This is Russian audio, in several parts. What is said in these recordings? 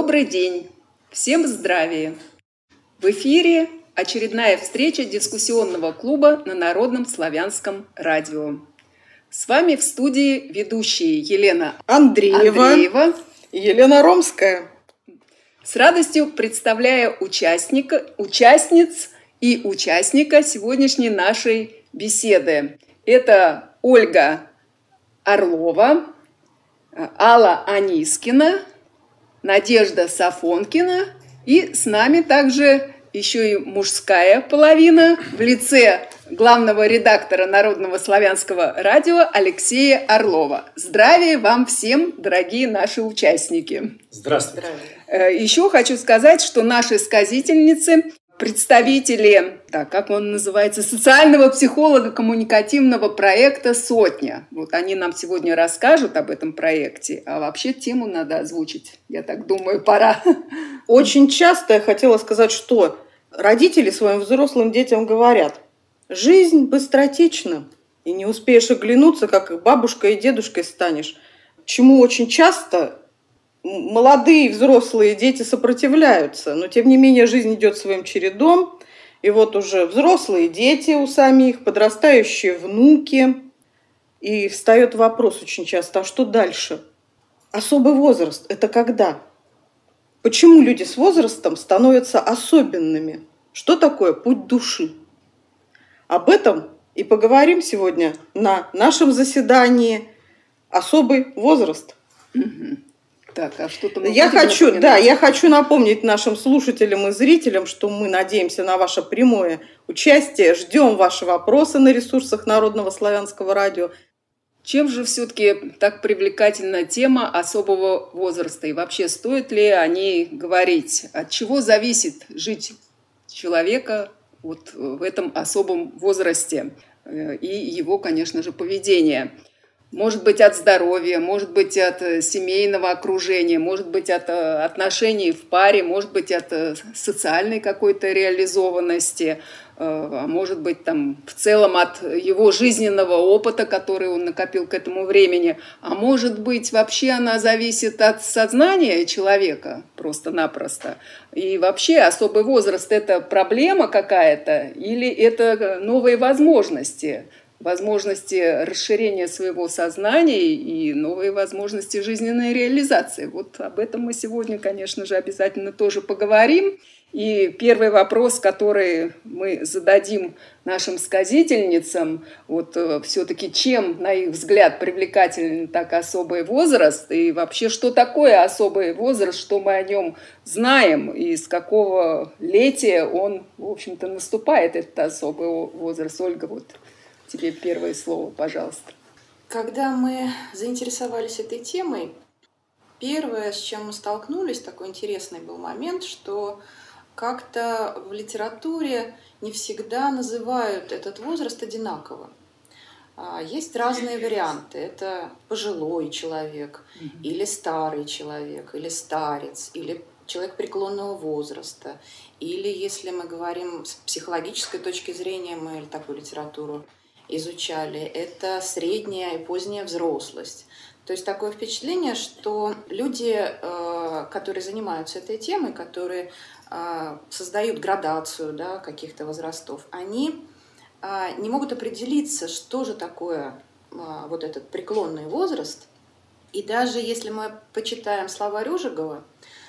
Добрый день! Всем здравия! В эфире очередная встреча дискуссионного клуба на Народном славянском радио. С вами в студии ведущие Елена Андреева и Елена Ромская. С радостью представляю участниц и участника сегодняшней нашей беседы. Это Ольга Орлова, Алла Анискина, Надежда Сафонкина и с нами также еще и мужская половина в лице главного редактора Народного славянского радио Алексея Орлова. Здравия вам всем, дорогие наши участники. Здравствуйте. Еще хочу сказать, что наши сказительницы представители, как он называется, социального психолога коммуникативного проекта «Сотня». Вот они нам сегодня расскажут об этом проекте, а вообще тему надо озвучить. Я так думаю, пора. Очень часто я хотела сказать, что родители своим взрослым детям говорят: жизнь быстротечна, и не успеешь оглянуться, как бабушкой и дедушкой станешь. Чему очень часто молодые взрослые дети сопротивляются, но тем не менее жизнь идет своим чередом, и вот уже взрослые дети у самих, подрастающие внуки, и встает вопрос очень часто: а что дальше? Особый возраст – это когда? Почему люди с возрастом становятся особенными? Что такое путь души? Об этом и поговорим сегодня на нашем заседании «Особый возраст». Так, а что-то я хочу напомнить нашим слушателям и зрителям, что мы надеемся на ваше прямое участие, ждем ваши вопросы на ресурсах Народного славянского радио. Чем же все-таки так привлекательна тема особого возраста? И вообще, стоит ли о ней говорить? От чего зависит жить человека вот в этом особом возрасте? И его, конечно же, поведение. Может быть, от здоровья, может быть, от семейного окружения, может быть, от отношений в паре, может быть, от социальной какой-то реализованности, а может быть, в целом от его жизненного опыта, который он накопил к этому времени. А может быть, вообще она зависит от сознания человека просто-напросто. И вообще особый возраст – это проблема какая-то или это новые возможности расширения своего сознания и новые возможности жизненной реализации. Вот об этом мы сегодня, конечно же, обязательно тоже поговорим. И первый вопрос, который мы зададим нашим сказительницам, вот все-таки чем, на их взгляд, привлекателен так особый возраст, и вообще, что такое особый возраст, что мы о нем знаем, и с какого летия он, в общем-то, наступает, этот особый возраст. Ольга, вот тебе первое слово, пожалуйста. Когда мы заинтересовались этой темой, первое, с чем мы столкнулись, такой интересный был момент, что как-то в литературе не всегда называют этот возраст одинаково. Есть разные варианты. Это пожилой человек, или старый человек, или старец, или человек преклонного возраста. Или, если мы говорим с психологической точки зрения, мы такую литературу изучали, это средняя и поздняя взрослость. То есть такое впечатление, что люди, которые занимаются этой темой, которые создают градацию каких-то возрастов, они не могут определиться, что же такое вот этот преклонный возраст. И даже если мы почитаем словарь Ожегова,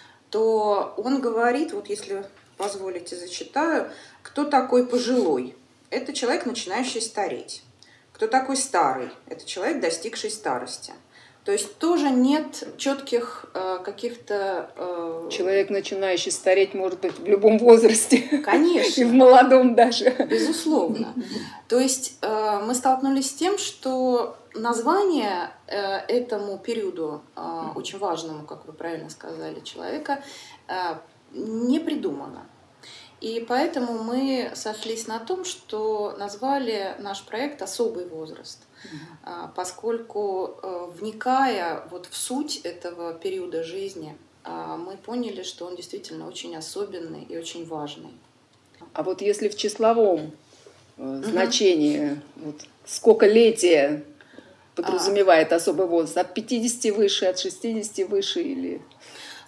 то он говорит, вот если позволите, зачитаю, кто такой пожилой. Это человек, начинающий стареть. Кто такой старый? Это человек, достигший старости. То есть тоже нет четких каких-то... Человек, начинающий стареть, может быть в любом возрасте. Конечно. И в молодом даже. Безусловно. То есть мы столкнулись с тем, что название этому периоду, очень важному, как вы правильно сказали, человека, не придумано. И поэтому мы сошлись на том, что назвали наш проект «Особый возраст», поскольку, вникая вот в суть этого периода жизни, мы поняли, что он действительно очень особенный и очень важный. А вот если в числовом значении, вот скольколетие подразумевает особый возраст? От 50 выше, от 60 выше или...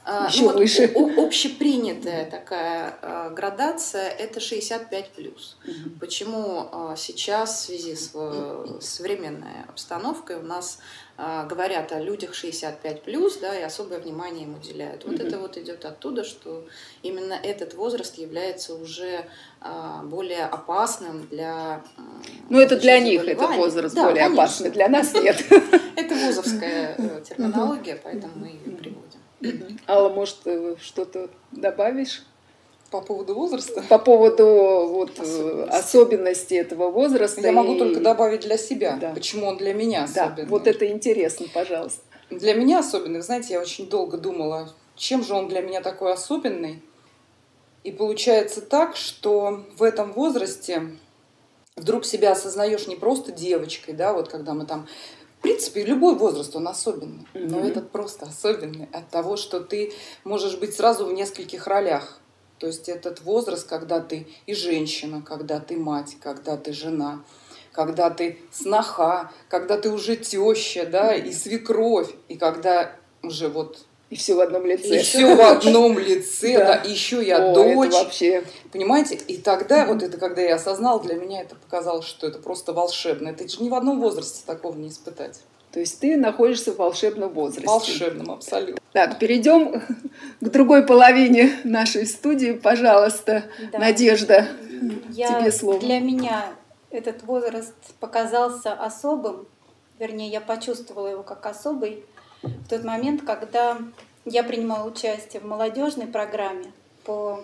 еще выше. Общепринятая такая градация – это 65+. Почему сейчас в связи с современной обстановкой у нас говорят о людях 65+, да, и особое внимание им уделяют. Вот это вот идет оттуда, что именно этот возраст является уже более опасным для Ну, это для них этот возраст более опасный, для нас нет. Это вузовская терминология, поэтому мы ее приводим. Алла, может, что-то добавишь? По поводу возраста? По поводу особенностей этого возраста. Я могу только добавить для себя, почему он для меня особенный. Да, вот это интересно, пожалуйста. Для меня особенный, знаете, я очень долго думала, чем же он для меня такой особенный. И получается так, что в этом возрасте вдруг себя осознаешь не просто девочкой, да, вот когда мы там... В принципе, любой возраст, он особенный, но этот просто особенный от того, что ты можешь быть сразу в нескольких ролях. То есть этот возраст, когда ты и женщина, когда ты мать, когда ты жена, когда ты сноха, когда ты уже теща, да, и свекровь, и когда уже вот... И все в одном лице. И все в одном лице, да, и еще я дочь. Это вообще... Понимаете? И тогда, вот это, когда я осознала, для меня это показалось, что это просто волшебно. Это же ни в одном возрасте такого не испытать. То есть ты находишься в волшебном возрасте. Волшебном, абсолютно. Так, перейдем к другой половине нашей студии. Пожалуйста, да. Надежда, тебе слово. Для меня этот возраст показался особым, вернее, я почувствовала его как особый в тот момент, когда я принимала участие в молодежной программе по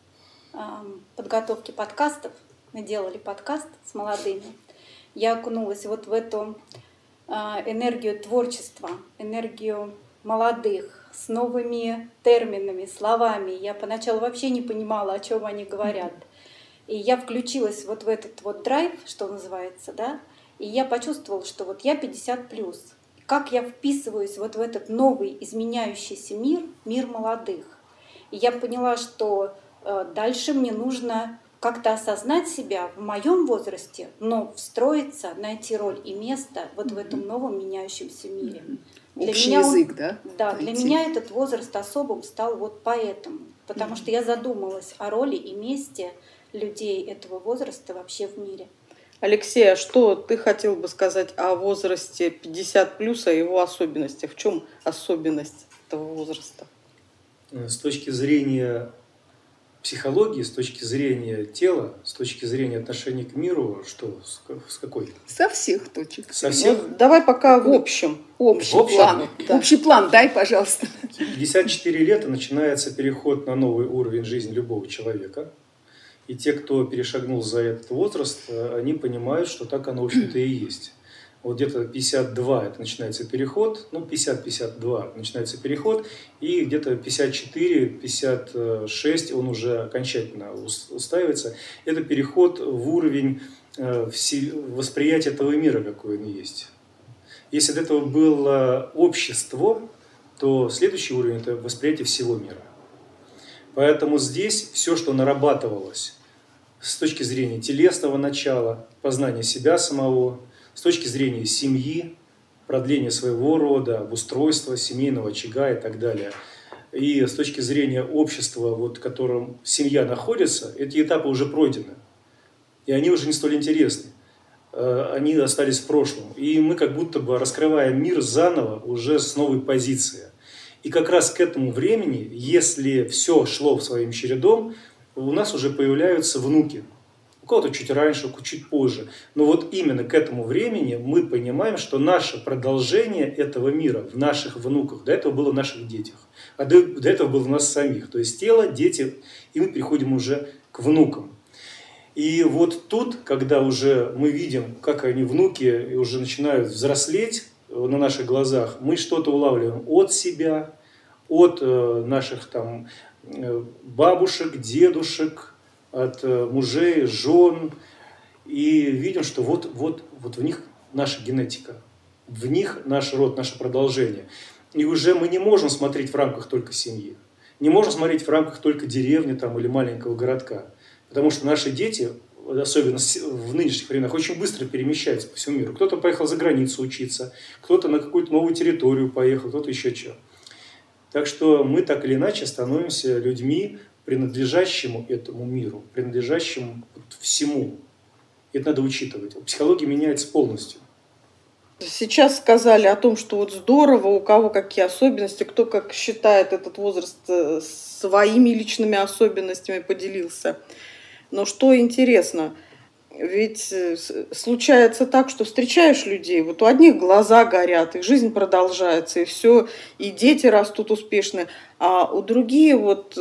подготовке подкастов. Мы делали подкаст с молодыми. Я окунулась вот в эту энергию творчества, энергию молодых, с новыми терминами, словами. Я поначалу вообще не понимала, о чем они говорят. И я включилась вот в этот вот драйв, что называется, да, и я почувствовала, что вот я 50+. Как я вписываюсь вот в этот новый изменяющийся мир, мир молодых. И я поняла, что дальше мне нужно как-то осознать себя в моем возрасте, но встроиться, найти роль и место вот в этом новом меняющемся мире. Общий язык, да? Да, для меня этот возраст особым стал вот поэтому, потому что я задумалась о роли и месте людей этого возраста вообще в мире. Алексей, а что ты хотел бы сказать о возрасте 50+, о его особенностях? В чем особенность этого возраста? С точки зрения психологии, с точки зрения тела, с точки зрения отношения к миру, что, с какой? Со всех точек. Со всех? Вот давай пока в общем. Общий план. Да. Общий план дай, пожалуйста. 54 лета начинается переход на новый уровень жизни любого человека. И те, кто перешагнул за этот возраст, они понимают, что так оно, в общем-то, и есть. Вот где-то 52 это начинается переход, 50-52 начинается переход, и где-то 54-56 он уже окончательно устраивается. Это переход в уровень восприятия этого мира, какой он есть. Если до этого было общество, то следующий уровень – это восприятие всего мира. Поэтому здесь все, что нарабатывалось с точки зрения телесного начала, познания себя самого, с точки зрения семьи, продления своего рода, обустройства семейного очага и так далее. И с точки зрения общества, вот, в котором семья находится, эти этапы уже пройдены. И они уже не столь интересны. Они остались в прошлом. И мы как будто бы раскрываем мир заново уже с новой позиции. И как раз к этому времени, если все шло своим чередом, у нас уже появляются внуки. У кого-то чуть раньше, у кого-то чуть позже. Но вот именно к этому времени мы понимаем, что наше продолжение этого мира в наших внуках, до этого было в наших детях, а до этого было в нас самих. То есть тело, дети, и мы переходим уже к внукам. И вот тут, когда уже мы видим, как они, внуки, уже начинают взрослеть на наших глазах, мы что-то улавливаем от себя, от наших там бабушек, дедушек, от мужей, жен, и видим, что вот в них наша генетика, в них наш род, наше продолжение. И уже мы не можем смотреть в рамках только семьи, не можем смотреть в рамках только деревни там, или маленького городка, потому что наши дети, особенно в нынешних временах, очень быстро перемещаются по всему миру. Кто-то поехал за границу учиться, кто-то на какую-то новую территорию поехал, кто-то еще что. Так что мы так или иначе становимся людьми, принадлежащему этому миру, принадлежащему всему. Это надо учитывать. Психология меняется полностью. Сейчас сказали о том, что вот здорово, у кого какие особенности, кто как считает этот возраст своими личными особенностями поделился. Но что интересно, ведь случается так, что встречаешь людей, вот у одних глаза горят, их жизнь продолжается, и все, и дети растут успешные, а у других вот,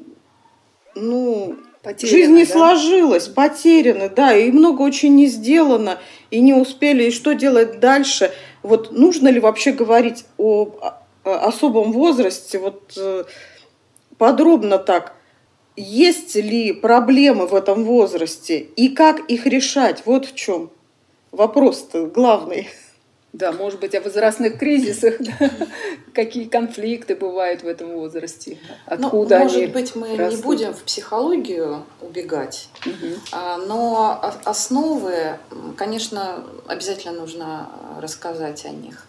жизнь не сложилась, потеряны, да, и много очень не сделано, и не успели, и что делать дальше. Вот нужно ли вообще говорить о особом возрасте, вот подробно так? Есть ли проблемы в этом возрасте и как их решать? Вот в чем вопрос-то главный. Да, может быть, о возрастных кризисах, да? Какие конфликты бывают в этом возрасте, откуда может они быть, мы растут. не будем в психологию убегать, но основы, конечно, обязательно нужно рассказать о них.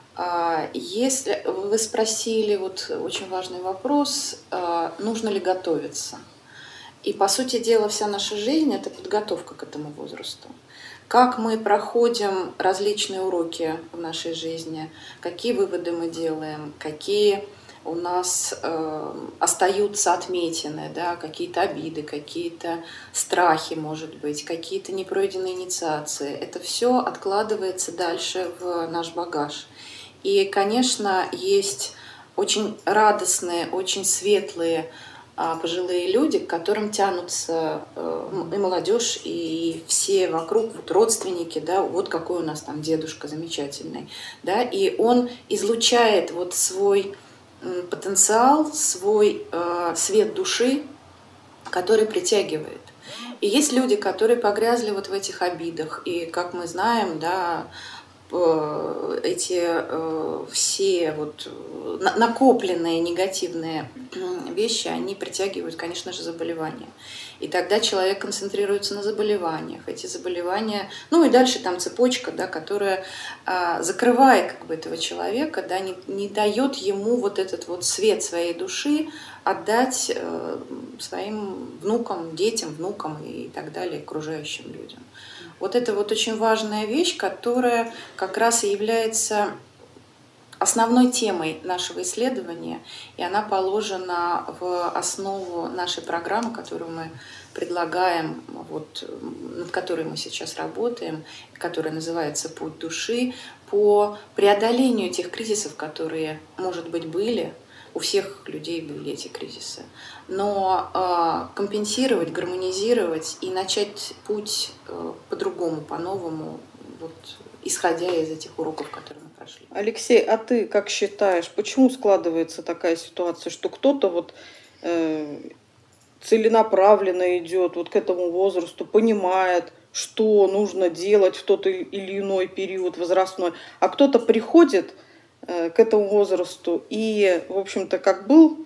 Если вы спросили вот очень важный вопрос, нужно ли готовиться? И, по сути дела, вся наша жизнь – это подготовка к этому возрасту. Как мы проходим различные уроки в нашей жизни, какие выводы мы делаем, какие у нас остаются отметины, да, какие-то обиды, какие-то страхи, может быть, какие-то непройденные инициации. Это все откладывается дальше в наш багаж. И, конечно, есть очень радостные, очень светлые пожилые люди, к которым тянутся и молодежь, и все вокруг, вот родственники, да, вот какой у нас там дедушка замечательный, да, и он излучает вот свой потенциал, свой свет души, который притягивает. И есть люди, которые погрязли вот в этих обидах, и, как мы знаем, да, эти все вот накопленные негативные вещи, они притягивают, конечно же, заболевания. И тогда человек концентрируется на заболеваниях. Эти заболевания, и дальше там цепочка, да, которая закрывает как бы этого человека, да, не дает ему вот этот вот свет своей души отдать своим внукам, детям, внукам и так далее, окружающим людям. Вот это вот очень важная вещь, которая как раз и является основной темой нашего исследования, и она положена в основу нашей программы, которую мы предлагаем, вот, над которой мы сейчас работаем, которая называется «Путь души», по преодолению тех кризисов, которые, может быть, были. У всех людей были эти кризисы. Но компенсировать, гармонизировать и начать путь по-другому, по-новому, вот, исходя из этих уроков, которые мы прошли. Алексей, а ты как считаешь, почему складывается такая ситуация, что кто-то вот целенаправленно идет вот к этому возрасту, понимает, что нужно делать в тот или иной период возрастной, а кто-то приходит к этому возрасту и, в общем-то, как был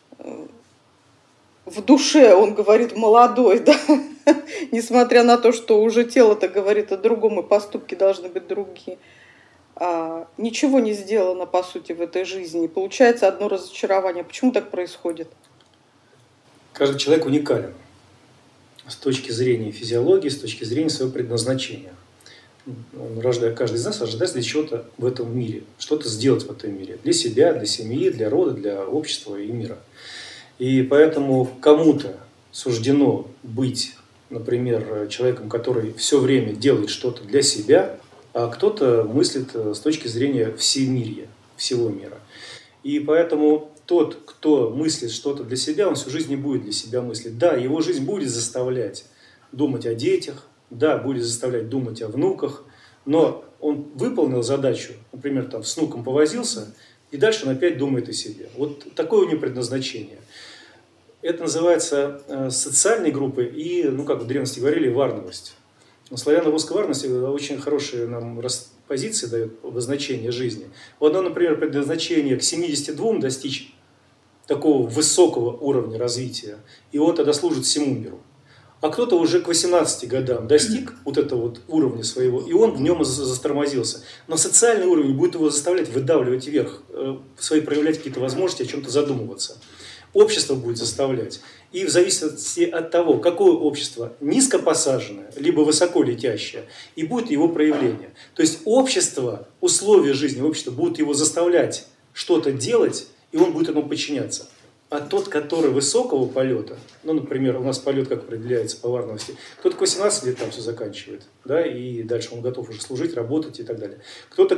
в душе, он говорит, молодой, да, несмотря на то, что уже тело-то говорит о другом, и поступки должны быть другие. Ничего не сделано, по сути, в этой жизни. Получается одно разочарование. Почему так происходит? Каждый человек уникален с точки зрения физиологии, с точки зрения своего предназначения. Каждый из нас рождается для чего-то в этом мире, что-то сделать в этом мире. Для себя, для семьи, для рода, для общества и мира. И поэтому кому-то суждено быть, например, человеком, который все время делает что-то для себя, а кто-то мыслит с точки зрения всемирья, всего мира. И поэтому тот, кто мыслит что-то для себя, он всю жизнь не будет для себя мыслить. Да, его жизнь будет заставлять думать о детях, да, будет заставлять думать о внуках, но он выполнил задачу, например, там, с внуком повозился, и дальше он опять думает о себе. Вот такое у него предназначение. Это называется социальной группой и, как в древности говорили, варновость. Славяно-русская варность очень хорошие нам позиции дает обозначение жизни. У одного, например, предназначение к 72 достичь такого высокого уровня развития, и он тогда служит всему миру. а кто-то уже к 18 годам достиг вот этого вот уровня своего, и он в нем застормозился. Но социальный уровень будет его заставлять выдавливать вверх, свои проявлять какие-то возможности, о чем-то задумываться. Общество будет заставлять. И в зависимости от того, какое общество низко посаженное, либо высоко летящее, и будет его проявление. То есть общество, условия жизни общества будут его заставлять что-то делать, и он будет этому подчиняться. А тот, который высокого полета, ну, например, у нас полет как определяется по варновости, кто-то к 18 лет там все заканчивает, да, и дальше он готов уже служить, работать и так далее. Кто-то к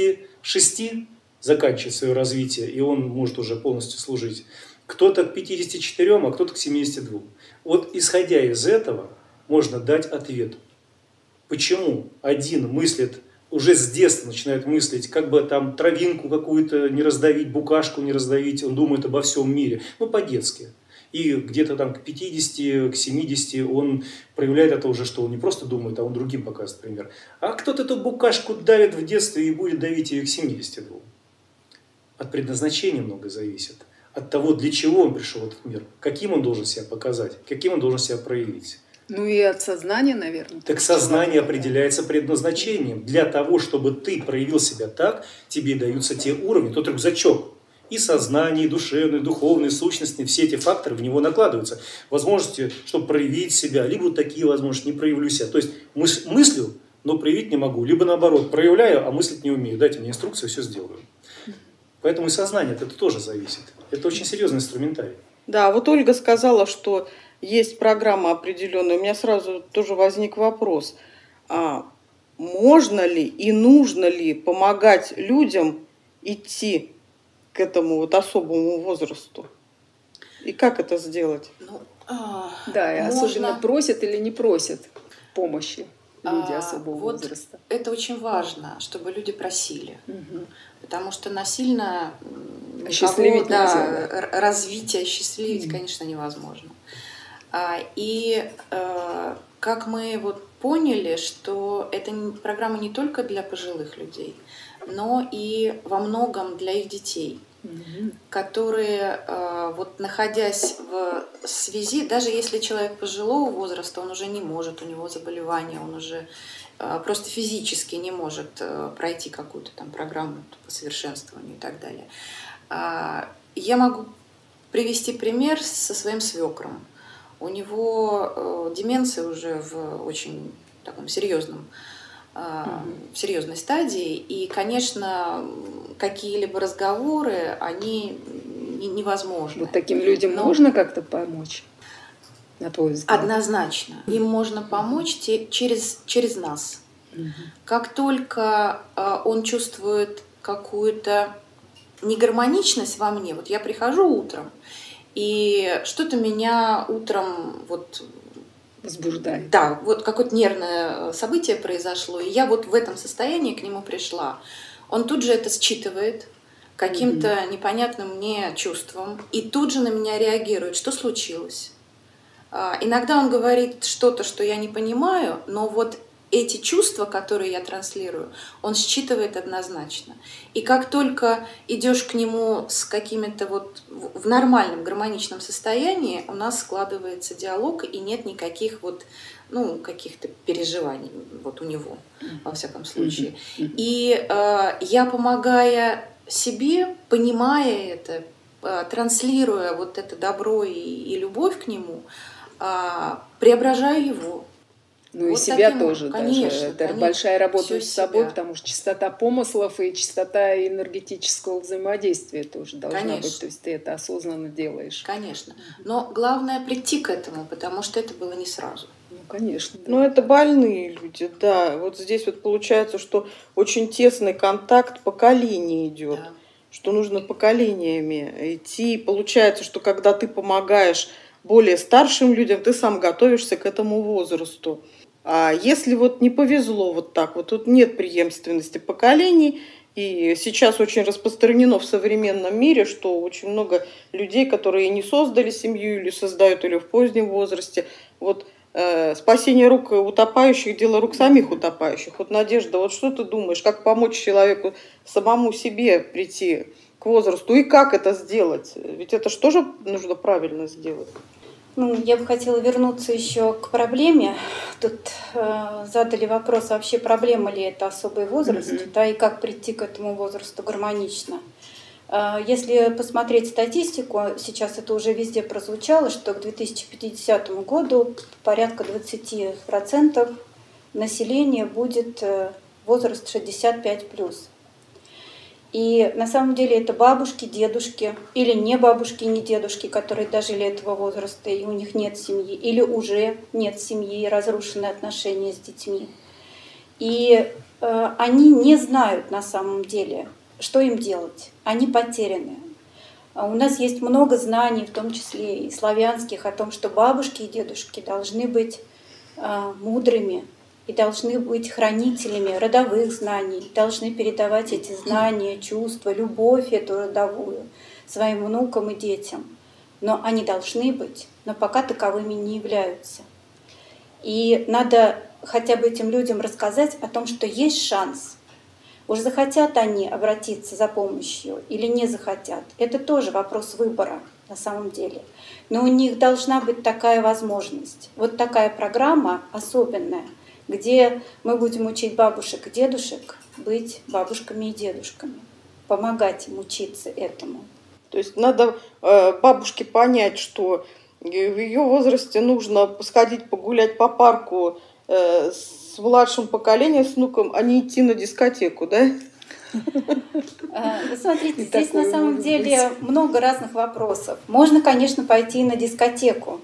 36 заканчивает свое развитие, и он может уже полностью служить. Кто-то к 54, а кто-то к 72. Вот исходя из этого можно дать ответ. Почему один мыслит, уже с детства начинает мыслить, как бы там травинку какую-то не раздавить, букашку не раздавить, он думает обо всем мире, ну по-детски. И где-то там к 50, к 70 он проявляет это уже, что он не просто думает, а он другим показывает пример. А кто-то эту букашку давит в детстве и будет давить ее к 72. От предназначения много зависит. От того, для чего он пришел в этот мир, каким он должен себя показать, каким он должен себя проявить. Ну и от сознания, наверное. Так сознание определяется предназначением. Для того, чтобы ты проявил себя так, тебе даются те уровни, тот рюкзачок. И сознание, и душевное, и духовное, и сущностные, все эти факторы в него накладываются. Возможности, чтобы проявить себя, либо вот такие возможности, не проявлю себя. То есть мыслю, но проявить не могу. Либо наоборот, проявляю, а мыслить не умею. Дайте мне инструкцию, все сделаю. Поэтому и сознание от этого тоже зависит. Это очень серьезный инструментарий. Да, вот Ольга сказала, что есть программа определенная. У меня сразу тоже возник вопрос. А можно ли и нужно ли помогать людям идти к этому вот особому возрасту? И как это сделать? Да, и можно... особенно просят или не просят помощи люди особого вот возраста. Это очень важно, чтобы люди просили. Угу. Потому что насильно Осчастливить нельзя, развитие осчастливить, конечно, невозможно. И как мы вот поняли, что эта программа не только для пожилых людей, но и во многом для их детей, которые, вот находясь в связи, даже если человек пожилого возраста, он уже не может, у него заболевание, он уже просто физически не может пройти какую-то там программу по совершенствованию и так далее. Я могу привести пример со своим свекром. У него деменция уже в очень таком серьезной стадии, и, конечно, какие-либо разговоры, они невозможны. Вот таким людям можно как-то помочь, на твой взгляд? Однозначно. Им можно помочь через нас. Как только он чувствует какую-то негармоничность во мне, вот я прихожу утром, и что-то меня утром вот возбуждает. Да, вот какое-то нервное событие произошло, и я вот в этом состоянии к нему пришла. Он тут же это считывает каким-то непонятным мне чувством, и тут же на меня реагирует. Что случилось? Иногда он говорит что-то, что я не понимаю, но вот эти чувства, которые я транслирую, он считывает однозначно. И как только идешь к нему с какими-то вот в нормальном гармоничном состоянии, у нас складывается диалог, и нет никаких вот, ну, каких-то переживаний вот у него, во всяком случае. И я, помогая себе, понимая это, транслируя вот это добро и любовь к нему, преображаю его. Ну вот и себя таким, тоже. конечно, даже. Это конечно, большая работа с собой, себя. потому что чистота помыслов и чистота энергетического взаимодействия тоже должна Конечно. быть. То есть ты это осознанно делаешь. Конечно. Но главное прийти к этому, потому что это было не сразу. Ну, конечно. Да. Ну, это больные люди, да. Вот здесь вот получается, что очень тесный контакт поколений идет. Да. Что нужно поколениями идти. Получается, что когда ты помогаешь более старшим людям, ты сам готовишься к этому возрасту. А если вот не повезло вот так, вот тут нет преемственности поколений, и сейчас очень распространено в современном мире, что очень много людей, которые не создали семью или создают или в позднем возрасте, вот спасение рук утопающих – дело рук самих утопающих. Вот, Надежда, вот что ты думаешь, как помочь человеку самому себе прийти к возрасту и как это сделать? Ведь это же тоже нужно правильно сделать. Я бы хотела вернуться еще к проблеме. Тут задали вопрос, вообще проблема ли это особый возраст, да, и как прийти к этому возрасту гармонично. Если посмотреть статистику, сейчас это уже везде прозвучало, что к 2050 году порядка 20% населения будет возраст 65+. И на самом деле это бабушки, дедушки, или не бабушки, не дедушки, которые дожили этого возраста, и у них нет семьи, или уже нет семьи, и разрушены отношения с детьми. И они не знают на самом деле, что им делать. Они потеряны. У нас есть много знаний, в том числе и славянских, о том, что бабушки и дедушки должны быть мудрыми, и должны быть хранителями родовых знаний, должны передавать эти знания, чувства, любовь эту родовую своим внукам и детям. Но они должны быть, но пока таковыми не являются. И надо хотя бы этим людям рассказать о том, что есть шанс. Уж захотят они обратиться за помощью или не захотят, это тоже вопрос выбора на самом деле. Но у них должна быть такая возможность. Вот такая программа особенная, где мы будем учить бабушек и дедушек быть бабушками и дедушками, помогать им учиться этому. То есть надо бабушке понять, что в ее возрасте нужно сходить погулять по парку с младшим поколением, с внуком, а не идти на дискотеку, да? Вы смотрите, здесь на самом деле много разных вопросов. Можно, конечно, пойти на дискотеку,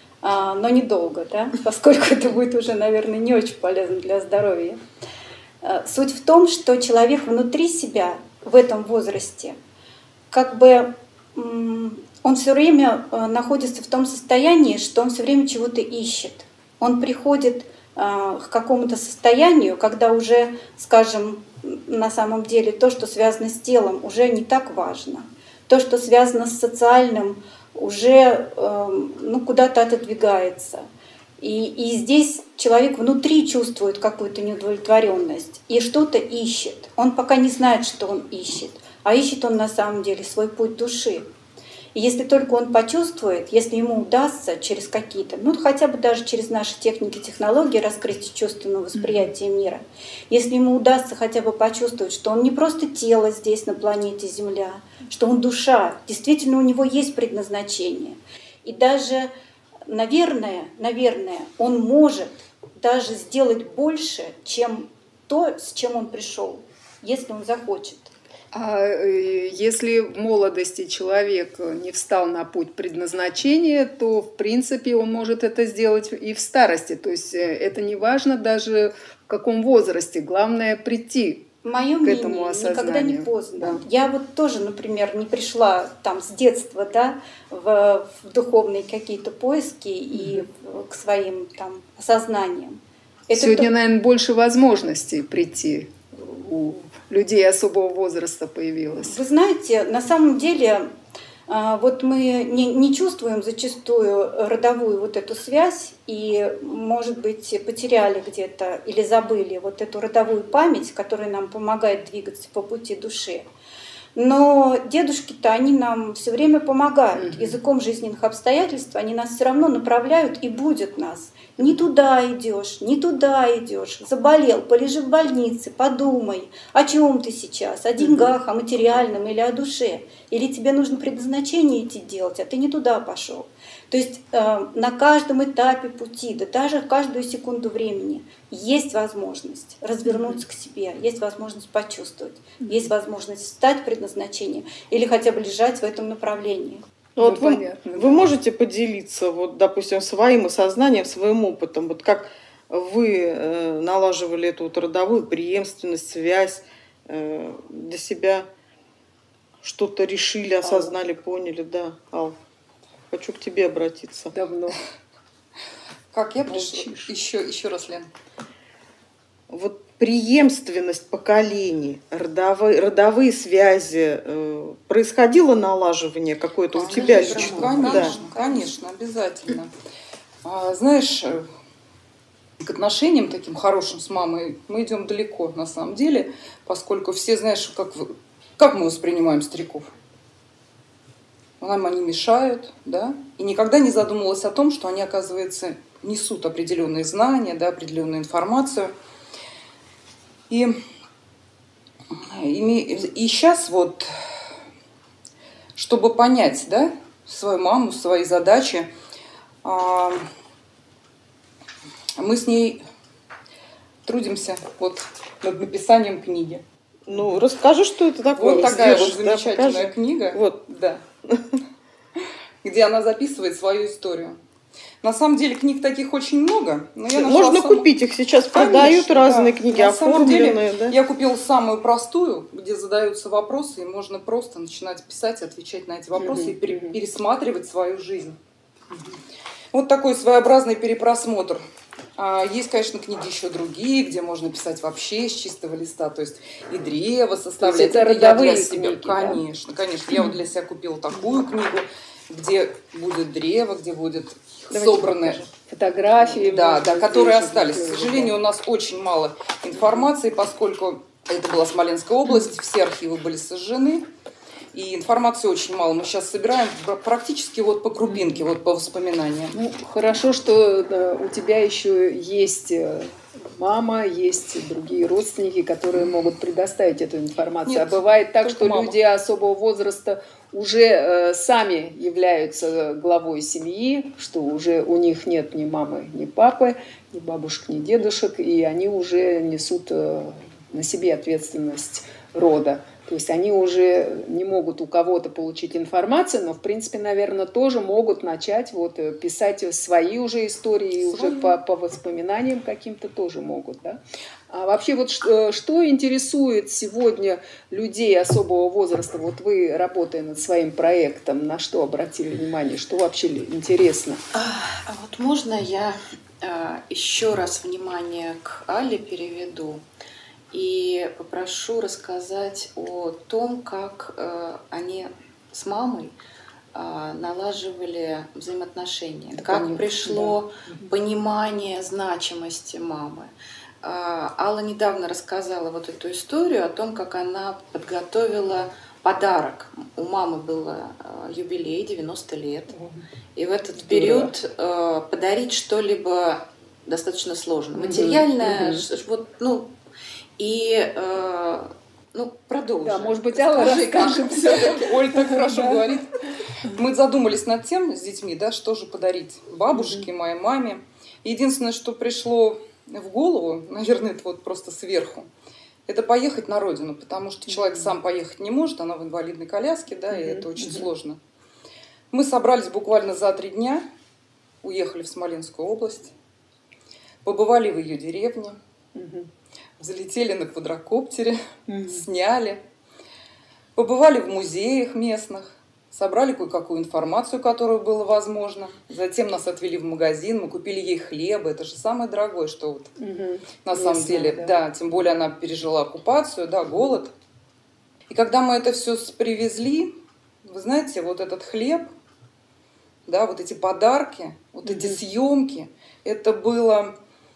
но недолго, да? Поскольку это будет уже, наверное, не очень полезно для здоровья. Суть в том, что человек внутри себя в этом возрасте, как бы он все время находится в том состоянии, что он все время чего-то ищет. Он приходит к какому-то состоянию, когда уже, скажем, на самом деле то, что связано с телом, уже не так важно. То, что связано с социальным, уже куда-то отодвигается. И здесь человек внутри чувствует какую-то неудовлетворенность и что-то ищет. Он пока не знает, что он ищет, а ищет он на самом деле свой путь души. И если только он почувствует, если ему удастся через какие-то, хотя бы даже через наши техники, технологии раскрытия чувственного восприятия мира, если ему удастся хотя бы почувствовать, что он не просто тело здесь на планете Земля, что он душа, действительно у него есть предназначение. И даже, наверное, он может даже сделать больше, чем то, с чем он пришел, если он захочет. А если в молодости человек не встал на путь предназначения, то, в принципе, он может это сделать и в старости. То есть это не важно даже в каком возрасте. Главное прийти Мое к этому осознанию. Никогда не поздно. Да. Я вот тоже, например, не пришла там с детства, да, в духовные какие-то поиски и к своим там осознаниям. Сегодня, наверное, больше возможностей прийти. У людей особого возраста появилось. Вы знаете, на самом деле, вот мы не чувствуем зачастую родовую вот эту связь и, может быть, потеряли где-то или забыли вот эту родовую память, которая нам помогает двигаться по пути души. Но дедушки-то, они нам все время помогают. Языком жизненных обстоятельств они нас все равно направляют и будут нас. Не туда идешь, не туда идешь. Заболел, полежи в больнице, подумай, о чем ты сейчас, о деньгах, о материальном или о душе. Или тебе нужно предназначение идти делать, а ты не туда пошел. То есть на каждом этапе пути, да даже в каждую секунду времени есть возможность развернуться к себе, есть возможность почувствовать, есть возможность встать в предназначение или хотя бы лежать в этом направлении. Вот вы можете поделиться, вот, допустим, своим осознанием, своим опытом, вот как вы налаживали эту вот родовую преемственность, связь для себя, что-то решили, осознали, поняли, да, Ал? Хочу к тебе обратиться. Давно. Как я пришла? Еще раз, Лен. Вот преемственность поколений, родовые связи, происходило налаживание какое-то у тебя лично? Конечно, обязательно. Знаешь, к отношениям таким хорошим с мамой мы идем далеко, на самом деле, поскольку все, знаешь, как мы воспринимаем стариков. нам они мешают, да, и никогда не задумывалась о том, что они, оказывается, несут определенные знания, да, определенную информацию. И сейчас вот, чтобы понять, да, свою маму, свои задачи, мы с ней трудимся вот над написанием книги. Ну, расскажи, что это такое. Вот такая вот Сделаешь, да, замечательная покажи. книга, Вот. да, где она записывает свою историю. На самом деле книг таких очень много. Но я нашла Можно купить их сейчас, продают Конечно, разные да. книги, На самом деле, оформленные. Да? я купила самую простую, где задаются вопросы, и можно просто начинать писать, отвечать на эти вопросы и пересматривать свою жизнь. Вот такой своеобразный перепросмотр. Есть, конечно, книги еще другие, где можно писать вообще с чистого листа, то есть и древо составлять. Это я родовые для себя, книги, да? конечно, конечно. Я вот для себя купила такую книгу, где будет древо, где будет собраны фотографии. да, может быть, которые здесь остались. К такое, сожалению, да. у нас очень мало информации, поскольку это была Смоленская область, все архивы были сожжены, и информации очень мало. Мы сейчас собираем практически вот по крупинке, вот по воспоминаниям. Ну, хорошо, что у тебя еще есть мама, есть другие родственники, которые могут предоставить эту информацию. Нет, а бывает так, только что мама. люди особого возраста уже сами являются главой семьи, что уже у них нет ни мамы, ни папы, ни бабушек, ни дедушек, и они уже несут на себе ответственность рода. То есть они уже не могут у кого-то получить информацию, но, в принципе, наверное, тоже могут начать вот писать свои уже истории, уже по воспоминаниям каким-то тоже могут. Да? А вообще вот что интересует сегодня людей особого возраста? Вот вы, работая над своим проектом, на что обратили внимание? Что вообще интересно? А вот можно я еще раз внимание к Але переведу? И попрошу рассказать о том, как они с мамой налаживали взаимоотношения, как пришло понимание значимости мамы. Алла недавно рассказала вот эту историю о том, как она подготовила подарок. У мамы был юбилей, 90 лет. И в этот период подарить что-либо достаточно сложно. Материальное, вот, ну, и, продолжим. Да, может быть, Алла расскажет все-таки. Оль так хорошо говорит. Мы задумались над тем с детьми, да, что же подарить бабушке, моей маме. Единственное, что пришло в голову, наверное, это вот просто сверху, это поехать на родину, потому что человек сам поехать не может, она в инвалидной коляске, да, и это очень сложно. Мы собрались буквально за 3 дня, уехали в Смоленскую область, побывали в ее деревне, залетели на квадрокоптере, сняли, побывали в музеях местных, собрали кое-какую информацию, которую было возможно. Затем нас отвели в магазин, мы купили ей хлеба. Это же самое дорогое, что вот на самом деле. Да, тем более она пережила оккупацию, да, голод. И когда мы это все привезли, вы знаете, вот этот хлеб, да, вот эти подарки, вот эти съемки, это было,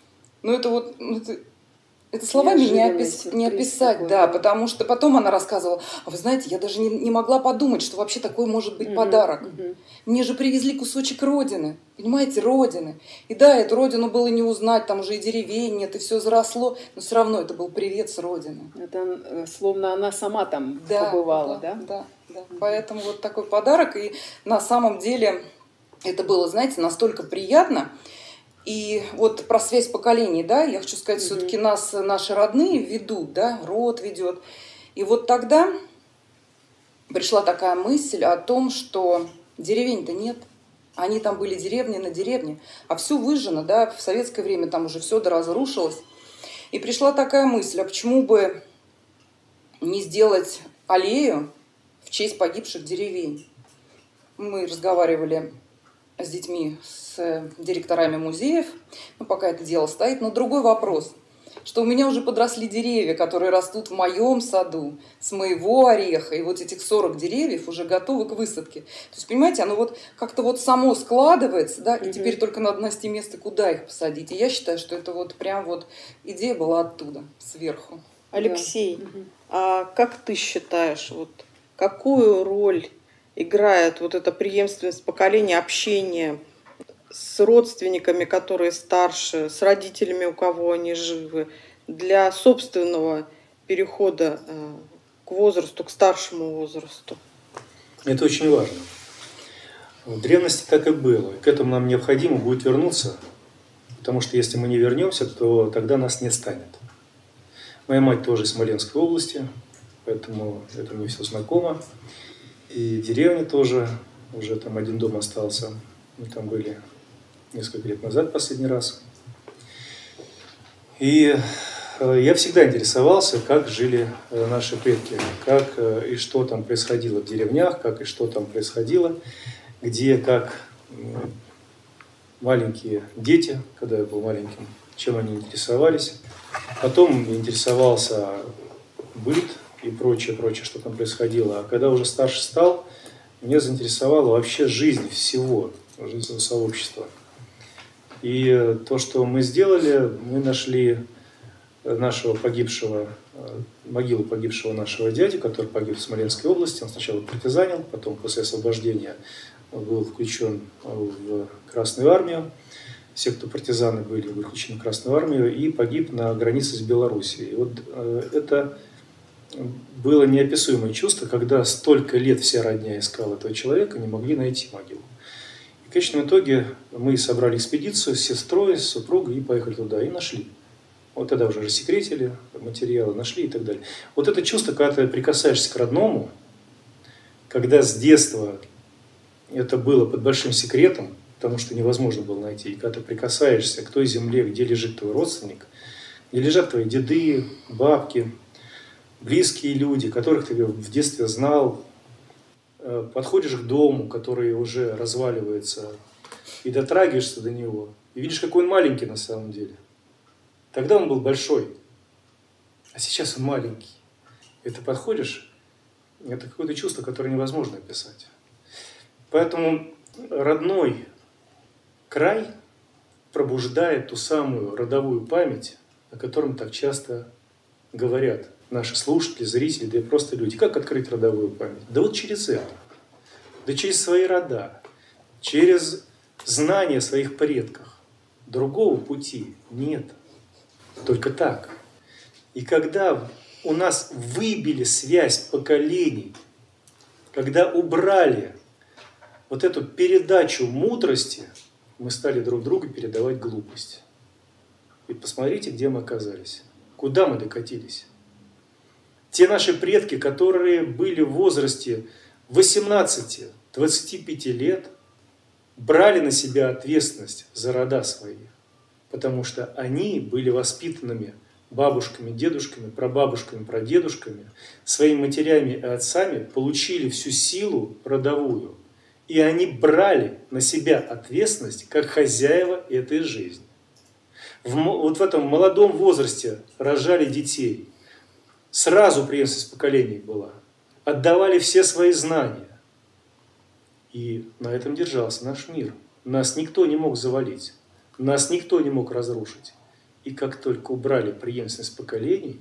это словами не описать, такой, да, потому что потом она рассказывала, вы знаете, я даже не могла подумать, что вообще такой может быть подарок. Мне же привезли кусочек родины, понимаете, родины. И да, эту родину было не узнать, там уже и деревень нет, и все заросло, но все равно это был привет с родины. Это словно она сама там побывала, да? Да. Поэтому вот такой подарок, и на самом деле это было, знаете, настолько приятно. И вот про связь поколений, да, я хочу сказать, все-таки нас наши родные ведут, да, род ведет. И вот тогда пришла такая мысль о том, что деревень-то нет. Они там были деревни на деревне, а все выжжено, да, в советское время там уже все доразрушилось. И пришла такая мысль, а почему бы не сделать аллею в честь погибших деревень? Мы разговаривали с детьми, с директорами музеев, пока это дело стоит. Но другой вопрос, что у меня уже подросли деревья, которые растут в моем саду, с моего ореха, и вот этих 40 деревьев уже готовы к высадке. То есть, понимаете, оно вот как-то вот само складывается, да, и теперь только надо найти место, куда их посадить. И я считаю, что это вот прям вот идея была оттуда, сверху. Алексей, а как ты считаешь, вот какую роль играет вот эта преемственность поколения, общение с родственниками, которые старше, с родителями, у кого они живы, для собственного перехода к возрасту, к старшему возрасту. Это очень важно. В древности так и было. К этому нам необходимо будет вернуться, потому что если мы не вернемся, то тогда нас не станет. Моя мать тоже из Смоленской области, поэтому это мне все знакомо. И деревня тоже, уже там один дом остался. Мы там были несколько лет назад последний раз. И я всегда интересовался, как жили наши предки, как и что там происходило в деревнях, как и что там происходило, где, как маленькие дети, когда я был маленьким, чем они интересовались. Потом интересовался быт и прочее, что там происходило. А когда уже старше стал, меня заинтересовала вообще жизнь всего, жизнь сообщества. И то, что мы сделали, мы нашли могилу погибшего нашего дяди, который погиб в Смоленской области. Он сначала партизанил, потом после освобождения был включен в Красную армию. Все, кто партизаны были, были включены в Красную армию и погиб на границе с Белоруссией. И вот это было неописуемое чувство, когда столько лет вся родня искала этого человека, не могли найти могилу. И в конечном итоге мы собрали экспедицию с сестрой, с супругой и поехали туда, и нашли. Вот тогда уже рассекретили материалы, нашли и так далее. Вот это чувство, когда ты прикасаешься к родному, когда с детства это было под большим секретом, потому что невозможно было найти, и когда ты прикасаешься к той земле, где лежит твой родственник, где лежат твои деды, бабки, близкие люди, которых ты в детстве знал, подходишь к дому, который уже разваливается, и дотрагиваешься до него, и видишь, какой он маленький на самом деле. Тогда он был большой, а сейчас он маленький. И ты подходишь, это какое-то чувство, которое невозможно описать. Поэтому родной край пробуждает ту самую родовую память, о котором так часто говорят наши слушатели, зрители, да и просто люди. Как открыть родовую память? Да вот через это. Да через свои рода, через знание о своих предках. Другого пути нет. Только так. И когда у нас выбили связь поколений, когда убрали вот эту передачу мудрости, мы стали друг другу передавать глупость. И посмотрите, где мы оказались. Куда мы докатились. Те наши предки, которые были в возрасте 18-25 лет, брали на себя ответственность за рода свои. Потому что они были воспитанными бабушками, дедушками, прабабушками, прадедушками, своими матерями и отцами, получили всю силу родовую. И они брали на себя ответственность как хозяева этой жизни. Вот в этом молодом возрасте рожали детей. Сразу преемственность поколений была. Отдавали все свои знания. И на этом держался наш мир. Нас никто не мог завалить. Нас никто не мог разрушить. И как только убрали преемственность поколений,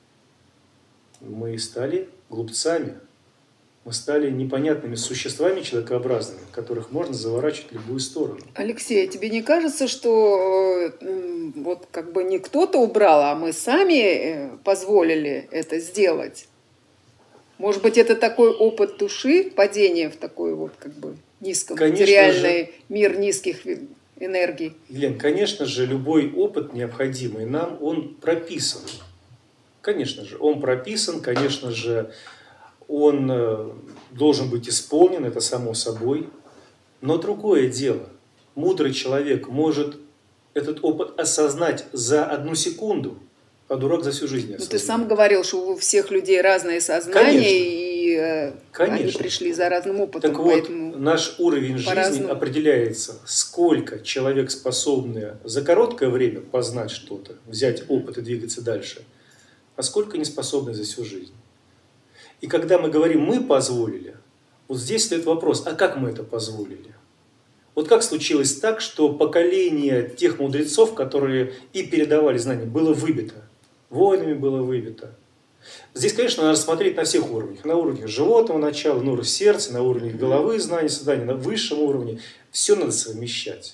мы стали глупцами. Мы стали непонятными существами человекообразными, которых можно заворачивать в любую сторону. Алексей, тебе не кажется, что вот как бы не кто-то убрал, а мы сами позволили это сделать? Может быть, это такой опыт души, падение в такой вот как бы низкоматериальный мир низких энергий? Елена, конечно же, любой опыт необходимый нам, он прописан. Конечно же, он прописан, конечно же, он должен быть исполнен, это само собой. Но другое дело. Мудрый человек может этот опыт осознать за 1 секунду, а дурак за всю жизнь не осознает. Ты сам говорил, что у всех людей разное сознание, конечно. И они пришли за разным опытом. Так вот, наш уровень жизни определяется, сколько человек способен за короткое время познать что-то, взять опыт и двигаться дальше, а сколько не способны за всю жизнь. И когда мы говорим «мы позволили», вот здесь стоит вопрос, а как мы это позволили? Вот как случилось так, что поколение тех мудрецов, которые и передавали знания, было выбито, воинами было выбито, Здесь, конечно, надо смотреть на всех уровнях. На уровне животного начала, на уровне сердца, на уровне головы, знаний, создания, на высшем уровне. Все надо совмещать.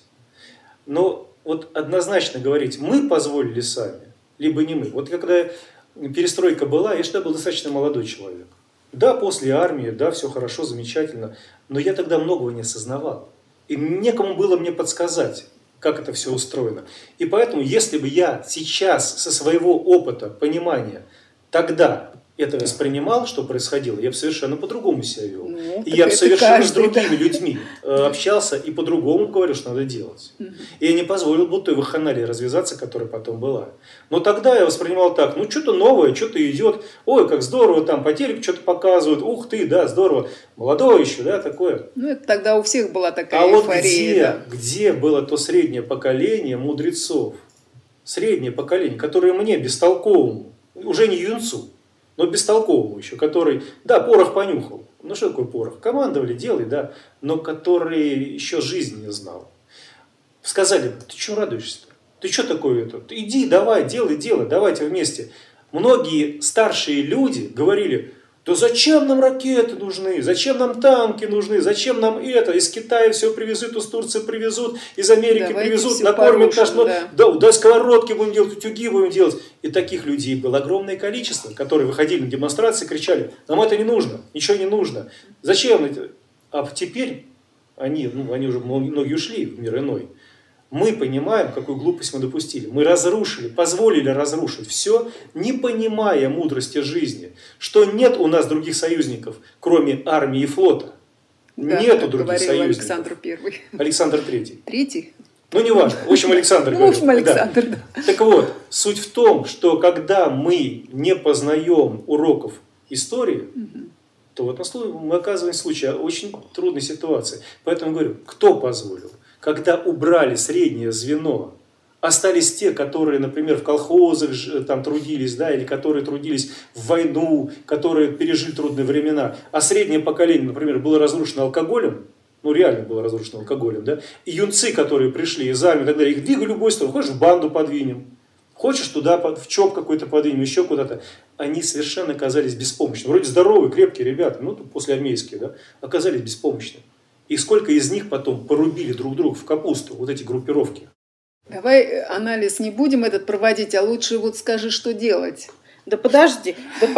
Но вот однозначно говорить, мы позволили сами, либо не мы. Вот когда перестройка была, я тогда был достаточно молодой человек. Да, после армии, да, все хорошо, замечательно. Но я тогда многого не осознавал. И некому было мне подсказать, как это все устроено. И поэтому, если бы я сейчас со своего опыта, понимания, тогда это воспринимал, что происходило, я бы совершенно по-другому себя вел. Ну, и я бы совершенно с другими да. людьми общался и по-другому говорил, что надо делать. И я не позволил бы той вакханалии развязаться, которая потом была. Но тогда я воспринимал так, ну что-то новое, что-то идет, ой, как здорово, там по телеку что-то показывают, ух ты, да, здорово, молодой еще, да, такое. Ну, это тогда у всех была такая а эйфория. Вот где было то среднее поколение мудрецов, среднее поколение, которое мне, бестолковому, уже не юнцу, но бестолковому еще, который, да, порох понюхал. Ну что такое порох? Командовали, делай, да, но который еще жизни не знал. Сказали, ты что радуешься-то? Ты что такое это? Иди, давай, делай, давайте вместе. Многие старшие люди говорили, да зачем нам ракеты нужны, зачем нам танки нужны, зачем нам это, из Китая все привезут, из Турции привезут, из Америки давайте привезут, накормят наш, да. Да, сковородки будем делать, утюги будем делать. И таких людей было огромное количество, которые выходили на демонстрации и кричали, нам это не нужно, ничего не нужно. Зачем это? А теперь они уже многие ушли в мир иной. Мы понимаем, какую глупость мы допустили. Мы разрушили, позволили разрушить все, не понимая мудрости жизни, что нет у нас других союзников, кроме армии и флота. Да, нету других союзников. Александр I. Александр III. Третий? Ну, неважно. В общем, Александр говорил. В общем, Александр, да. Так вот, суть в том, что когда мы не познаем уроков истории, то вот мы оказываемся в случае очень трудной ситуации. Поэтому говорю, кто позволил? Когда убрали среднее звено, остались те, которые, например, в колхозах там трудились, да, или которые трудились в войну, которые пережили трудные времена, а среднее поколение, например, было разрушено алкоголем, ну реально было разрушено алкоголем, да, и юнцы, которые пришли из армии и так далее, их двигали в любую сторону, хочешь в банду подвинем, хочешь туда в ЧОП какой-то подвинем, еще куда-то, они совершенно оказались беспомощны. Вроде здоровые, крепкие ребята, ну после армейские, да, оказались беспомощны. И сколько из них потом порубили друг друга в капусту, вот эти группировки. Давай анализ не будем этот проводить, а лучше вот скажи, что делать. Да подожди,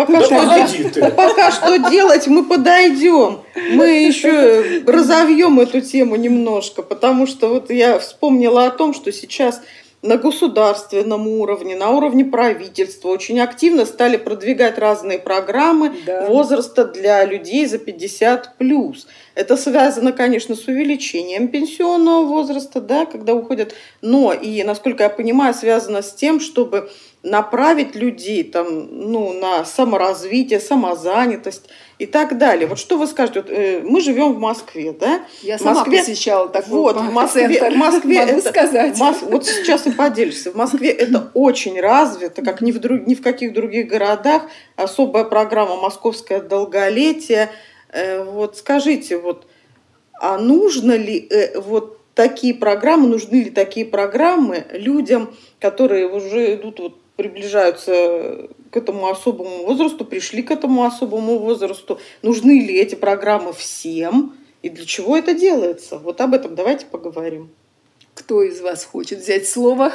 пока что делать, мы подойдем. Мы еще разовьем эту тему немножко, потому что вот я вспомнила о том, что сейчас на государственном уровне, на уровне правительства очень активно стали продвигать разные программы возраста для людей за 50+. Это связано, конечно, с увеличением пенсионного возраста, да, когда уходят, но и, насколько я понимаю, связано с тем, чтобы направить людей там, на саморазвитие, самозанятость и так далее. Вот что вы скажете? Вот, мы живем в Москве, да? Я сама посещала такой в Москве могу сказать. Вот сейчас и поделишься. В Москве это очень развито, как ни в каких других городах. Особая программа «Московское долголетие». Вот скажите, а нужно ли такие программы, нужны ли такие программы людям, которые уже идут, приближаются к этому особому возрасту, пришли к этому особому возрасту? Нужны ли эти программы всем? И для чего это делается? Вот об этом давайте поговорим. Кто из вас хочет взять слово?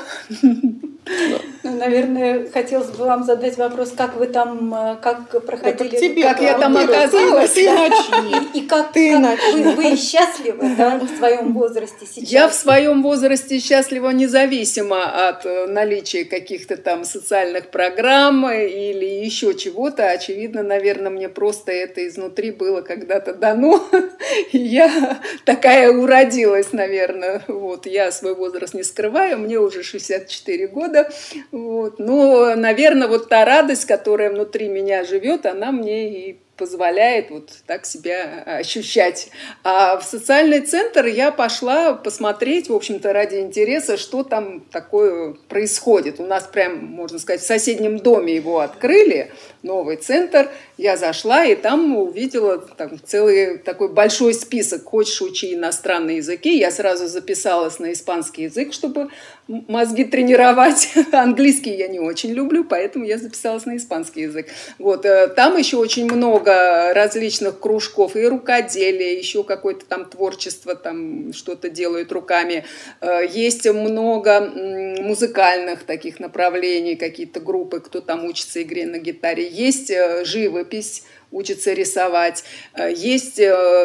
Наверное, хотелось бы вам задать вопрос, как вы там, как проходили, как я там оказалась. И как вы счастливы, да, в своем возрасте сейчас? Я в своем возрасте счастлива независимо от наличия каких-то там социальных программ или еще чего-то. Очевидно, наверное, мне просто это изнутри было когда-то дано. Я такая уродилась, наверное. Я свой возраст не скрываю, мне уже 64 года. Но, наверное, та радость, которая внутри меня живет, она мне и позволяет вот так себя ощущать. А в социальный центр я пошла посмотреть, в общем-то, ради интереса, что там такое происходит. У нас прям, можно сказать, в соседнем доме его открыли, новый центр. Я зашла и там увидела там целый такой большой список. Хочешь, учи иностранные языки. Я сразу записалась на испанский язык, чтобы мозги тренировать. Английский я не очень люблю, поэтому я записалась на испанский язык. Вот. Там еще очень много различных кружков и рукоделия, еще какое-то там творчество, там что-то делают руками. Есть много музыкальных таких направлений, какие-то группы, кто там учится игре на гитаре. Есть живопись, учатся рисовать. Есть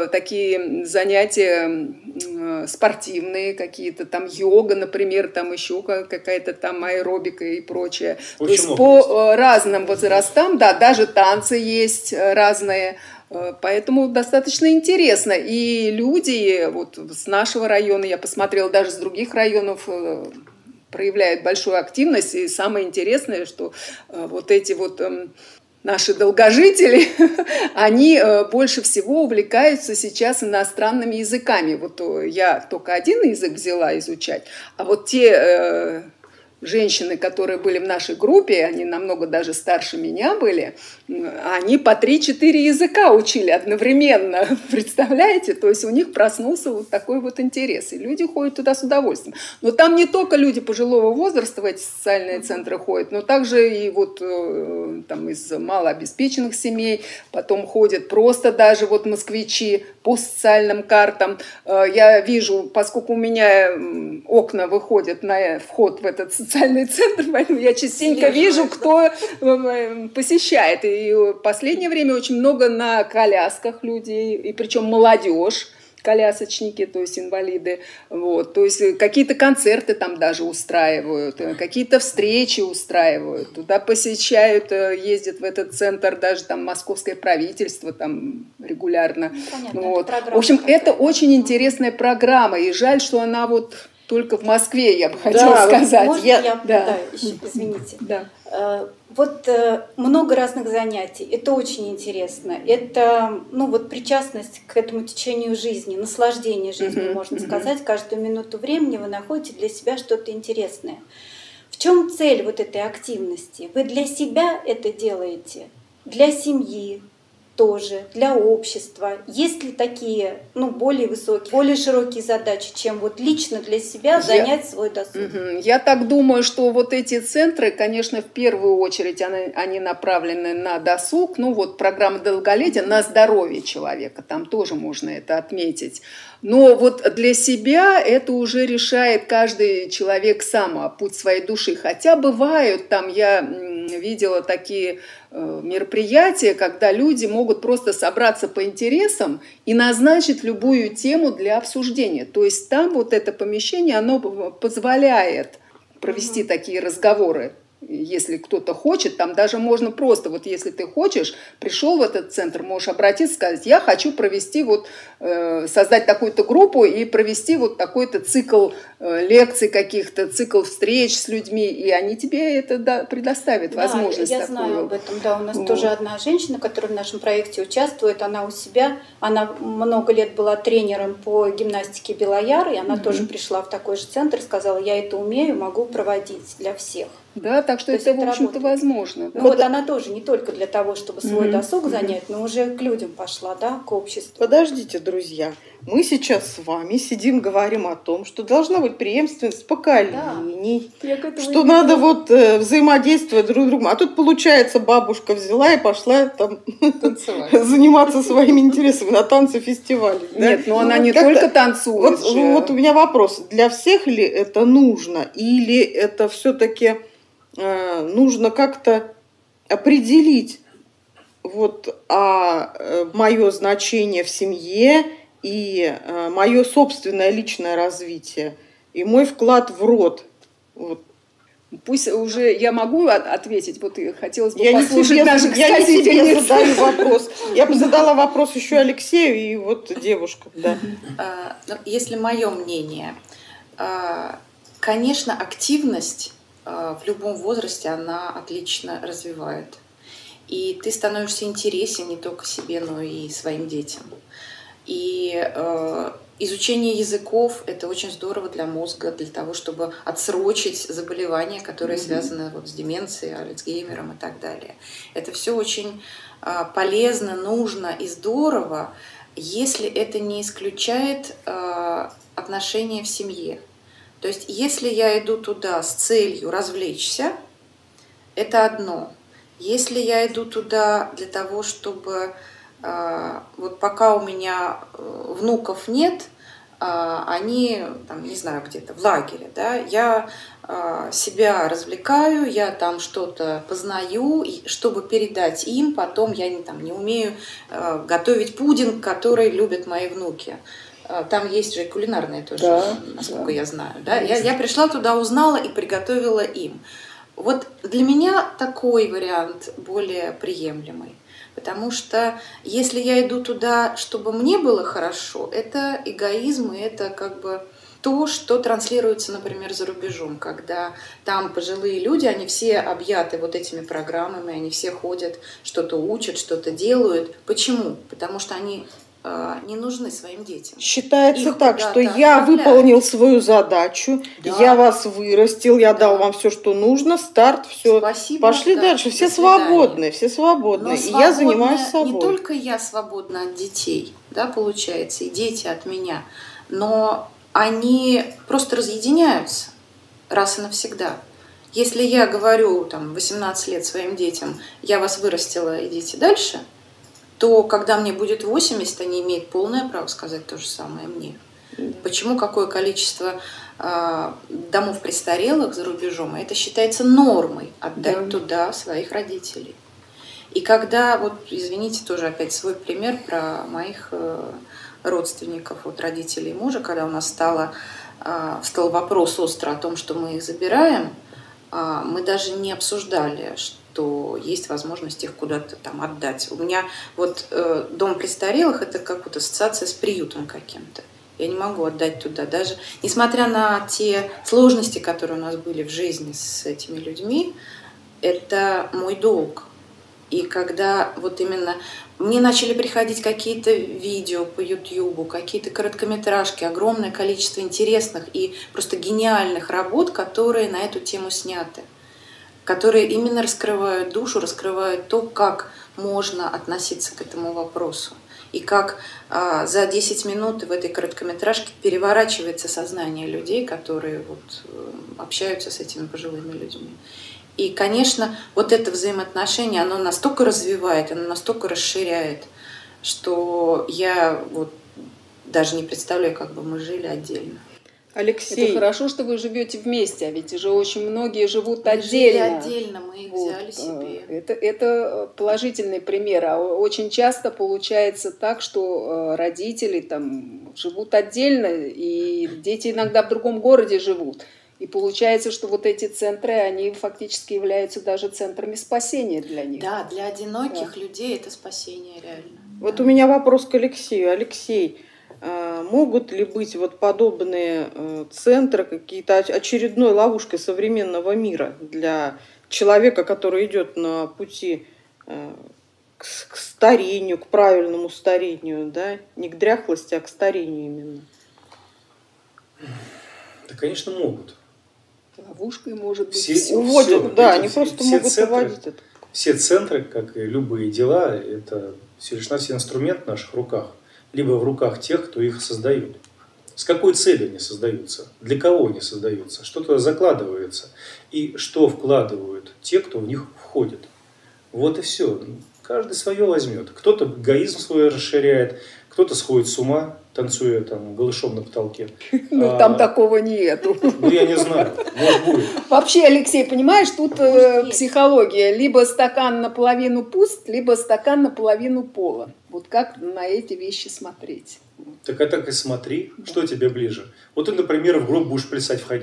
такие занятия спортивные какие-то, там йога, например, там еще какая-то там аэробика и прочее. То есть по разным возрастам, да, даже танцы есть разные. Поэтому достаточно интересно. И люди вот с нашего района, я посмотрела, даже с других районов, проявляют большую активность. И самое интересное, что вот эти вот наши долгожители, они больше всего увлекаются сейчас иностранными языками. Вот я только один язык взяла изучать, а вот те женщины, которые были в нашей группе, они намного даже старше меня были, они по 3-4 языка учили одновременно, представляете? То есть у них проснулся вот такой вот интерес, и люди ходят туда с удовольствием. Но там не только люди пожилого возраста в эти социальные центры ходят, но также и вот там из малообеспеченных семей, потом ходят просто даже вот москвичи по социальным картам. Я вижу, поскольку у меня окна выходят на вход в этот социальный центр, поэтому я частенько вижу, кто посещает. И в последнее время очень много на колясках людей, и причем молодежь, колясочники, то есть инвалиды. Вот. То есть какие-то концерты там даже устраивают, какие-то встречи устраивают. Туда посещают, ездят в этот центр даже там московское правительство там регулярно. Понятно, вот. В общем, это очень интересная программа. И жаль, что она вот только в Москве, я бы хотела сказать. Можно я да, еще, извините. Да. Вот много разных занятий. Это очень интересно. Это, ну, вот причастность к этому течению жизни, наслаждение жизнью, можно сказать. Каждую минуту времени вы находите для себя что-то интересное. В чем цель вот этой активности? Вы для себя это делаете, для семьи тоже, для общества. Есть ли такие, ну, более высокие, более широкие задачи, чем вот лично для себя занять свой досуг? Я так думаю, что вот эти центры, конечно, в первую очередь они направлены на досуг, ну вот программа долголетия, на здоровье человека, там тоже можно это отметить. Но вот для себя это уже решает каждый человек сам, путь своей души. Хотя бывают, там я видела такие мероприятия, когда люди могут просто собраться по интересам и назначить любую тему для обсуждения. То есть там вот это помещение, оно позволяет провести такие разговоры. Если кто-то хочет, там даже можно просто, вот если ты хочешь, пришел в этот центр, можешь обратиться, сказать, я хочу провести вот, создать такую-то группу и провести вот такой-то цикл лекций каких-то, цикл встреч с людьми, и они тебе это предоставят возможность я такую. знаю об этом, да, у нас тоже одна женщина, которая в нашем проекте участвует, она у себя, она много лет была тренером по гимнастике Белояр, и она тоже пришла в такой же центр, сказала, я это умею, могу проводить для всех. Да, так что это, в общем-то, возможно. Ну, вот она тоже не только для того, чтобы свой досуг занять, но уже к людям пошла, да, к обществу. Подождите, друзья, мы сейчас с вами сидим, говорим о том, что должна быть преемственность поколений, что надо вот взаимодействовать друг с другом. А тут, получается, бабушка взяла и пошла там заниматься своими интересами на танцы-фестивале. Нет, но она не только танцует. Вот у меня вопрос, для всех ли это нужно, или это все-таки нужно как-то определить вот мое значение в семье и мое собственное личное развитие и мой вклад в род. Вот. Пусть уже я могу ответить, вот и хотелось бы я послушать наших сказительниц. Я не себе задаю вопрос. Я бы Да. задала вопрос еще Алексею и вот девушкам. Да. Если мое мнение, конечно, активность в любом возрасте она отлично развивает. И ты становишься интересен не только себе, но и своим детям. И изучение языков – это очень здорово для мозга, для того, чтобы отсрочить заболевания, которые связаны вот с деменцией, Альцгеймером и так далее. Это все очень полезно, нужно и здорово, если это не исключает отношения в семье. То есть, если я иду туда с целью развлечься, это одно. Если я иду туда для того, чтобы вот пока у меня внуков нет, они, там, не знаю, где-то в лагере, да, я себя развлекаю, я там что-то познаю, чтобы передать им, потом я не умею готовить пудинг, который любят мои внуки. Там есть же кулинарные тоже, насколько я знаю. Да? Я пришла туда, узнала и приготовила им. Вот для меня такой вариант более приемлемый. Потому что если я иду туда, чтобы мне было хорошо, это эгоизм, и это как бы то, что транслируется, например, за рубежом, когда там пожилые люди, они все объяты вот этими программами, они все ходят, что-то учат, что-то делают. Почему? Потому что они не нужны своим детям. Считается так, что я выполнил свою задачу, я вас вырастил, я дал вам все, что нужно, старт, все. Спасибо, пошли дальше, все свободны, все свободны. И я занимаюсь собой. Не только я свободна от детей, да, получается, и дети от меня, но они просто разъединяются раз и навсегда. Если я говорю там 18 лет своим детям, я вас вырастила, идите дальше, то когда мне будет 80, они имеют полное право сказать то же самое мне. Почему какое количество домов престарелых за рубежом, это считается нормой отдать туда своих родителей. И когда, вот извините, тоже опять свой пример про моих родственников, вот родителей мужа, когда у нас стал вопрос остро о том, что мы их забираем, мы даже не обсуждали, что есть возможность их куда-то там отдать. У меня вот дом престарелых – это как вот ассоциация с приютом каким-то. Я не могу отдать туда. Даже несмотря на те сложности, которые у нас были в жизни с этими людьми, это мой долг. И когда вот именно мне начали приходить какие-то видео по Ютьюбу, какие-то короткометражки, огромное количество интересных и просто гениальных работ, которые на эту тему сняты, которые именно раскрывают душу, раскрывают то, как можно относиться к этому вопросу. И как за 10 минут в этой короткометражке переворачивается сознание людей, которые вот, общаются с этими пожилыми людьми. И, конечно, вот это взаимоотношение, оно настолько развивает, оно настолько расширяет, что я вот даже не представляю, как бы мы жили отдельно. Алексей. Это хорошо, что вы живете вместе, а ведь уже очень многие живут мы отдельно. Жили отдельно, мы их взяли себе. Это положительный пример. А очень часто получается так, что родители там живут отдельно, и дети иногда в другом городе живут. И получается, что вот эти центры, они фактически являются даже центрами спасения для них. Да, для одиноких людей это спасение реально. Вот у меня вопрос к Алексею. Алексей, могут ли быть вот подобные центры какие-то очередной ловушкой современного мира для человека, который идет на пути к старению, к правильному старению, да? Не к дряхлости, а к старению именно? Да, конечно, могут. Ловушкой может быть. Все, уводят, да, они просто могут уводить это. Все центры, как и любые дела, это всего лишь навсего инструмент в наших руках, либо в руках тех, кто их создает. С какой целью они создаются, для кого они создаются, что туда закладывается и что вкладывают те, кто в них входит. Вот и все. Каждый свое возьмет. Кто-то эгоизм свой расширяет, кто-то сходит с ума, танцуя там голышом на потолке. Ну, там такого нету. Ну, я не знаю, может будет. Вообще, Алексей, понимаешь, тут психология. Либо стакан наполовину пуст, либо стакан наполовину полон. Вот как на эти вещи смотреть? Так и смотри, что тебе ближе. Вот ты, например, в гроб будешь плясать входить.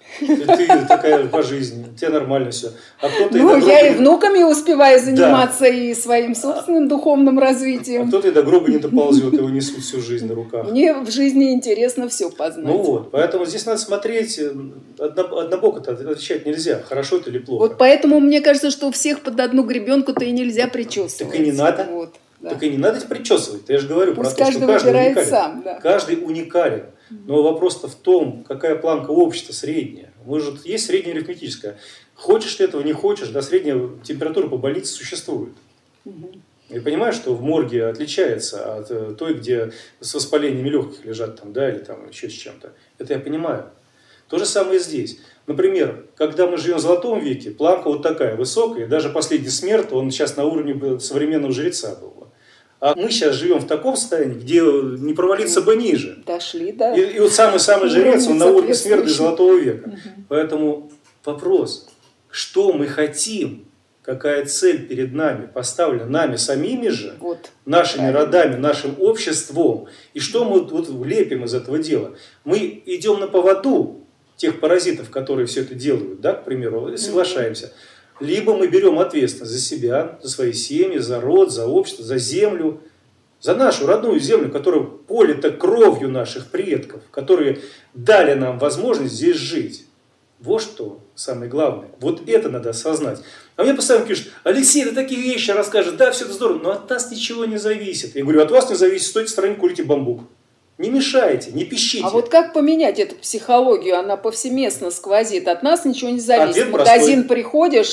Ты такая по жизни, тебе нормально все. А кто-то Ну, я и внуками успеваю заниматься, и своим собственным духовным А развитием. кто-то и до гроба не доползет, его несут всю жизнь на руках. Мне в жизни интересно все познать. Ну вот, поэтому здесь надо смотреть, однобоко-то отвечать нельзя, хорошо это или плохо. Вот поэтому мне кажется, что у всех под одну гребенку-то и нельзя причесывать. Так и не надо. Вот, да. Так и не надо их причесывать. Я же говорю Пусть про то, что каждый каждый выбирает уникален. сам, да. Каждый уникален. Но вопрос-то в том, какая планка общества средняя. Может, есть средняя арифметическая. Хочешь ты этого, не хочешь, да, средняя температура по больнице существует. И понимаешь, что в морге отличается от той, где с воспалениями легких лежат там, да, или там еще с чем-то. Это я понимаю. То же самое здесь. Например, когда мы живем в Золотом веке, планка вот такая высокая, и даже последний смерть, он сейчас на уровне современного жреца был. А мы сейчас живем в таком состоянии, где не провалиться бы ниже. Дошли, да. И вот самый жрец, он на уровне смерти Золотого века. Поэтому вопрос, что мы хотим, какая цель перед нами поставлена, нами самими же, Вот. нашими Правильно. родами, нашим обществом, и что мы вот лепим из этого дела. Мы идем на поводу тех паразитов, которые все это делают, да, к примеру, и соглашаемся. Либо мы берем ответственность за себя, за свои семьи, за род, за общество, за землю, за нашу родную землю, которая полита кровью наших предков, которые дали нам возможность здесь жить. Вот что самое главное. Вот это надо осознать. А мне постоянно пишут: Алексей, ты такие вещи расскажешь, да, все это здорово, но от нас ничего не зависит. Я говорю: от вас не зависит, стойте в стороне, курите бамбук. Не мешайте, не пищите. А вот как поменять эту психологию? Она повсеместно сквозит. От нас ничего не зависит. Ответ В магазин простой. приходишь,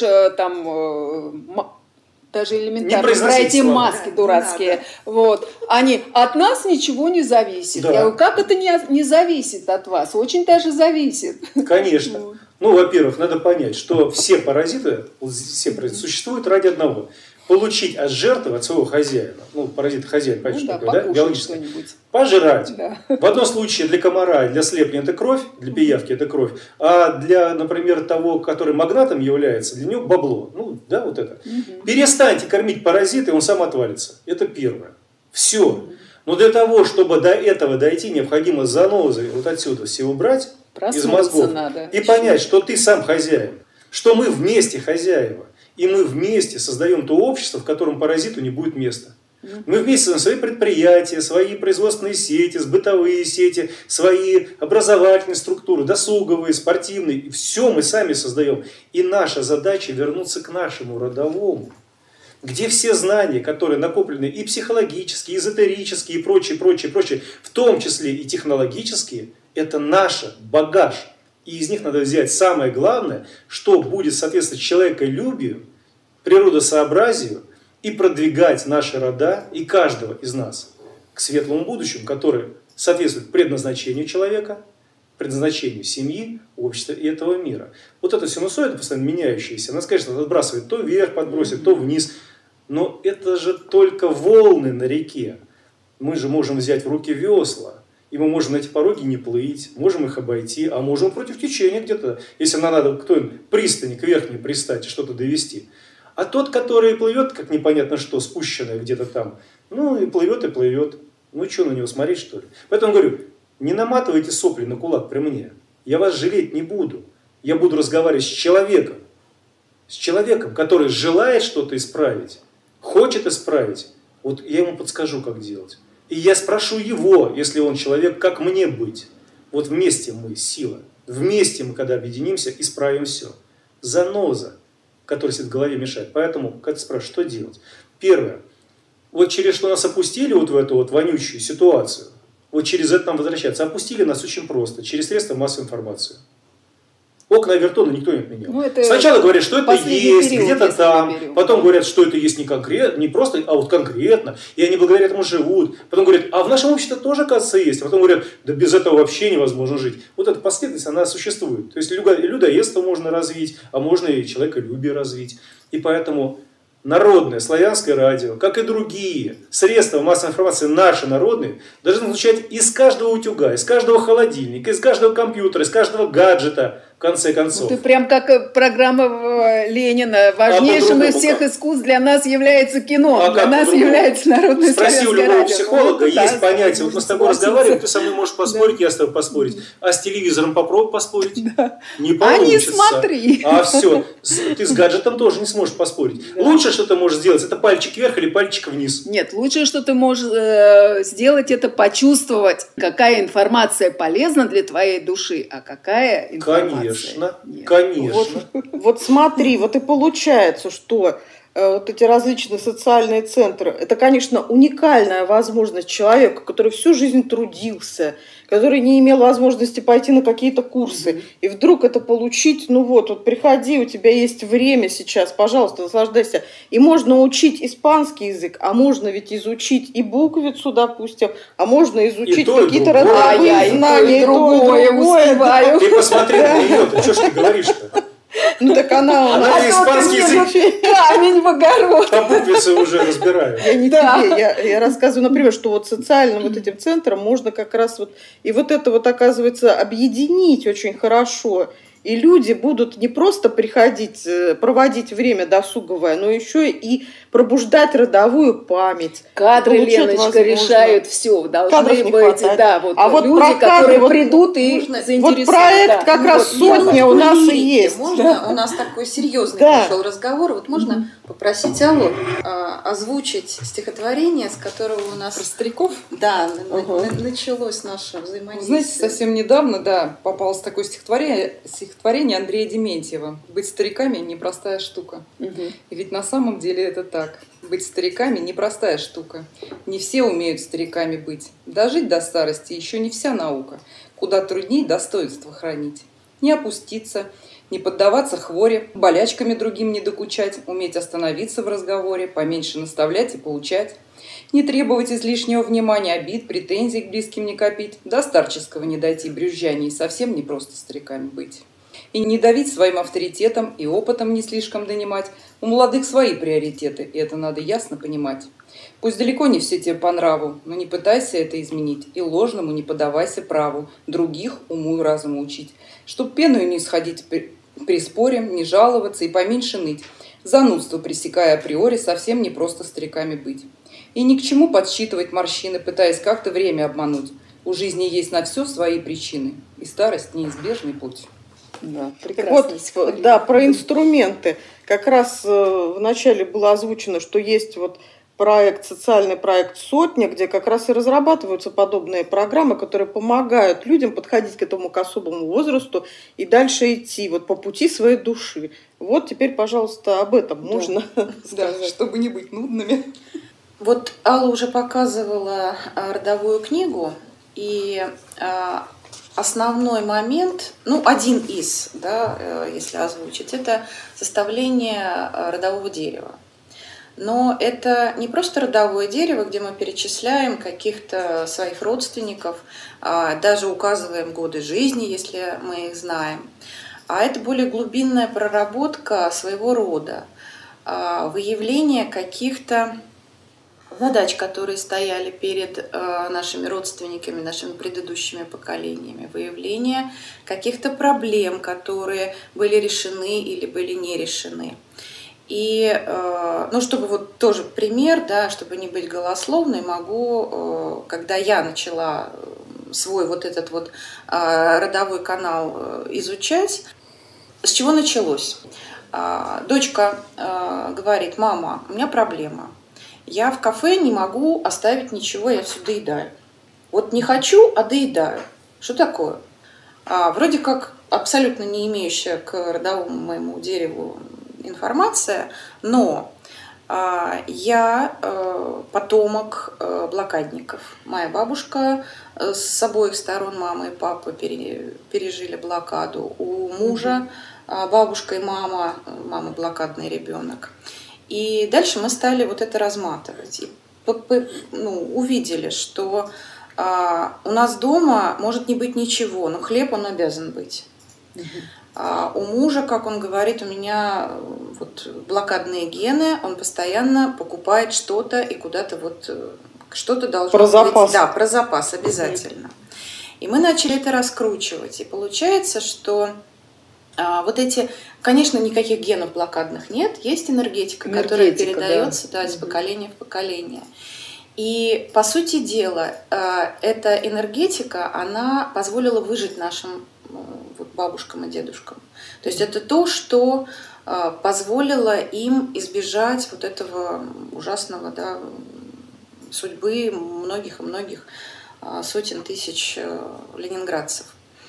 даже Не элементарно, про произносить эти слова. маски Да, дурацкие. не надо. Вот. Они: от нас ничего не зависит. Да. Я говорю: как это не зависит от вас? Очень даже зависит. Конечно. Вот. Ну, во-первых, надо понять, что все паразиты существуют ради одного. Получить от жертвы, от своего хозяина, ну, паразит хозяин, Ну понятно, да, что такое, да, покушать биологическое, что-нибудь. пожрать. Да. В одном случае для комара, для слепня это кровь, для пиявки это кровь, а для, например, того, который магнатом является, для него бабло. Ну, да, вот это. Перестаньте кормить паразита, и он сам отвалится. Это первое. Все. Но для того, чтобы до этого дойти, необходимо занозы вот отсюда все убрать из Проснуться мозгов надо. и понять, что ты сам хозяин, что мы вместе хозяева. И мы вместе создаем то общество, в котором паразиту не будет места. Мы вместе создаем свои предприятия, свои производственные сети, бытовые сети, свои образовательные структуры, досуговые, спортивные. И все мы сами создаем. И наша задача вернуться к нашему родовому, где все знания, которые накоплены и психологические, и эзотерические, и прочее, в том числе и технологические, это наш багаж. И из них надо взять самое главное, что будет соответствовать человеколюбию, природосообразию и продвигать наши рода и каждого из нас к светлому будущему, которое соответствует предназначению человека, предназначению семьи, общества и этого мира. Вот эта синусоида постоянно меняющаяся, она, конечно, отбрасывает то вверх, подбросит, то вниз. Но это же только волны на реке. Мы же можем взять в руки весла. И мы можем на эти пороги не плыть, можем их обойти, а можем против течения где-то, если нам надо кто-нибудь пристани к верхней пристать и что-то довести. А тот, который плывет, как непонятно что, спущенное где-то там, ну и плывет, и плывет. Ну что на него смотреть, что ли? Поэтому говорю, не наматывайте сопли на кулак при мне. Я вас жалеть не буду. Я буду разговаривать с человеком. С человеком, который желает что-то исправить, хочет исправить. Вот я ему подскажу, как делать. И я спрошу его, если он человек, как мне быть. Вот вместе мы сила. Вместе мы, когда объединимся, исправим все. Заноза, которая сидит в голове, мешает. Поэтому, когда ты спрашиваешь, что делать? Первое. Вот через что нас опустили вот в эту вот вонючую ситуацию, вот через это нам возвращаться. Опустили нас очень просто, через средства массовой информации. Окна Авертона никто не отменял. Ну, это сначала говорят, что это есть, период, где-то если там. мы берем. Потом говорят, что это есть не конкретно, не просто, а вот конкретно. И они благодаря этому живут. Потом говорят, а в нашем обществе тоже, оказывается, есть. А потом говорят, да без этого вообще невозможно жить. Вот эта последовательность, она существует. То есть людоедство можно развить, а можно и человеколюбие развить. И поэтому народное славянское радио, как и другие средства массовой информации, наши народные, должны звучать из каждого утюга, из каждого холодильника, из каждого компьютера, из каждого гаджета в конце концов. Ты прям как программа Ленина. Важнейшим из всех искусств для нас является кино. Для нас является народное Спроси у любого психолога, радио. есть понятие. Вот мы с тобой разговариваем, ты со мной можешь поспорить, я с тобой поспорить. А с телевизором попробуй поспорить. Не получится. А не смотри. А все. Ты с гаджетом тоже не сможешь поспорить. Лучше, что ты можешь сделать, это пальчик вверх или пальчик вниз. Нет, лучшее, что ты можешь сделать, это почувствовать, какая информация полезна для твоей души, а какая информация нет. Конечно. Вот смотри, вот и получается, что вот эти различные социальные центры, это, конечно, уникальная возможность человека, который всю жизнь трудился, который не имел возможности пойти на какие-то курсы, и вдруг это получить, ну вот приходи, у тебя есть время сейчас, пожалуйста, наслаждайся. И можно учить испанский язык, а можно ведь изучить и буквицу, допустим, а можно изучить какие-то родовые знания, и другое успеваю. Ты посмотри на нее, что ж ты говоришь-то? Ну так она испанский язык камень в огород. по буквице уже разбираю. Я не тебе, я рассказываю, например, что вот социальным вот этим центром можно как раз вот, и вот это вот оказывается объединить очень хорошо. И люди будут не просто приходить, проводить время досуговое, но еще и пробуждать родовую память. Кадры, Леночка, решают все. Должны быть, да, вот а вот люди, которые придут и заинтересуют. Вот проект как раз «Сотня» у нас и есть. Можно? У нас такой серьезный пошел разговор. Вот можно попросить Аллу озвучить стихотворение, с которого у нас... Про стариков? Да, началось наше взаимодействие. Знаете, совсем недавно, попалось такое стихотворение Андрея Дементьева. «Быть стариками – непростая штука». И ведь на самом деле это так. Быть стариками – непростая штука. Не все умеют стариками быть. Дожить до старости еще не вся наука. Куда трудней достоинство хранить. Не опуститься, не поддаваться хворе, болячками другим не докучать, уметь остановиться в разговоре, поменьше наставлять и поучать. Не требовать излишнего внимания, обид, претензий к близким не копить. До старческого не дойти брюзжаний, совсем не просто стариками быть. И не давить своим авторитетом и опытом не слишком донимать. У молодых свои приоритеты, и это надо ясно понимать. Пусть далеко не все тебе по нраву, но не пытайся это изменить, и ложному не подавайся праву, других уму и разуму учить. Чтоб пеную не сходить при споре, не жаловаться и поменьше ныть. Занудство пресекая априори, совсем не просто стариками быть. И ни к чему подсчитывать морщины, пытаясь как-то время обмануть. У жизни есть на все свои причины, и старость – неизбежный путь. Да, прекрасно. Вот, да, про инструменты. Как раз вначале было озвучено, что есть вот социальный проект «Сотня», где как раз и разрабатываются подобные программы, которые помогают людям подходить к этому к особому возрасту и дальше идти вот по пути своей души. Вот теперь, пожалуйста, об этом можно сказать. Чтобы не быть нудными. Вот Алла уже показывала родовую книгу, и основной момент, один из, если озвучить, это составление родового дерева. Но это не просто родовое дерево, где мы перечисляем каких-то своих родственников, даже указываем годы жизни, если мы их знаем. А это более глубинная проработка своего рода, выявление каких-то задач, которые стояли перед нашими родственниками, нашими предыдущими поколениями, выявление каких-то проблем, которые были решены или были не решены. И, чтобы вот тоже пример, чтобы не быть голословной, могу, когда я начала свой вот этот вот родовой канал изучать, с чего началось? Дочка говорит: мама, у меня проблема. Я в кафе не могу оставить ничего, я все доедаю. Вот не хочу, а доедаю. Что такое? Вроде как абсолютно не имеющая к родовому моему дереву информация, но я потомок блокадников. Моя бабушка с обоих сторон, мама и папа, пережили блокаду. У мужа бабушка и мама блокадный ребенок. И дальше мы стали вот это разматывать. И увидели, что у нас дома может не быть ничего, но хлеб он обязан быть. У мужа, как он говорит, у меня вот блокадные гены, он постоянно покупает что-то и куда-то что-то должно про быть. Запас. Да, про запас обязательно. И мы начали это раскручивать. И получается, что вот эти, конечно, никаких генов блокадных нет, есть энергетика, которая передается из поколения в поколение. И, по сути дела, эта энергетика, она позволила выжить нашим вот, бабушкам и дедушкам. То есть это то, что позволило им избежать вот этого ужасного, да, судьбы многих и многих сотен тысяч ленинградцев.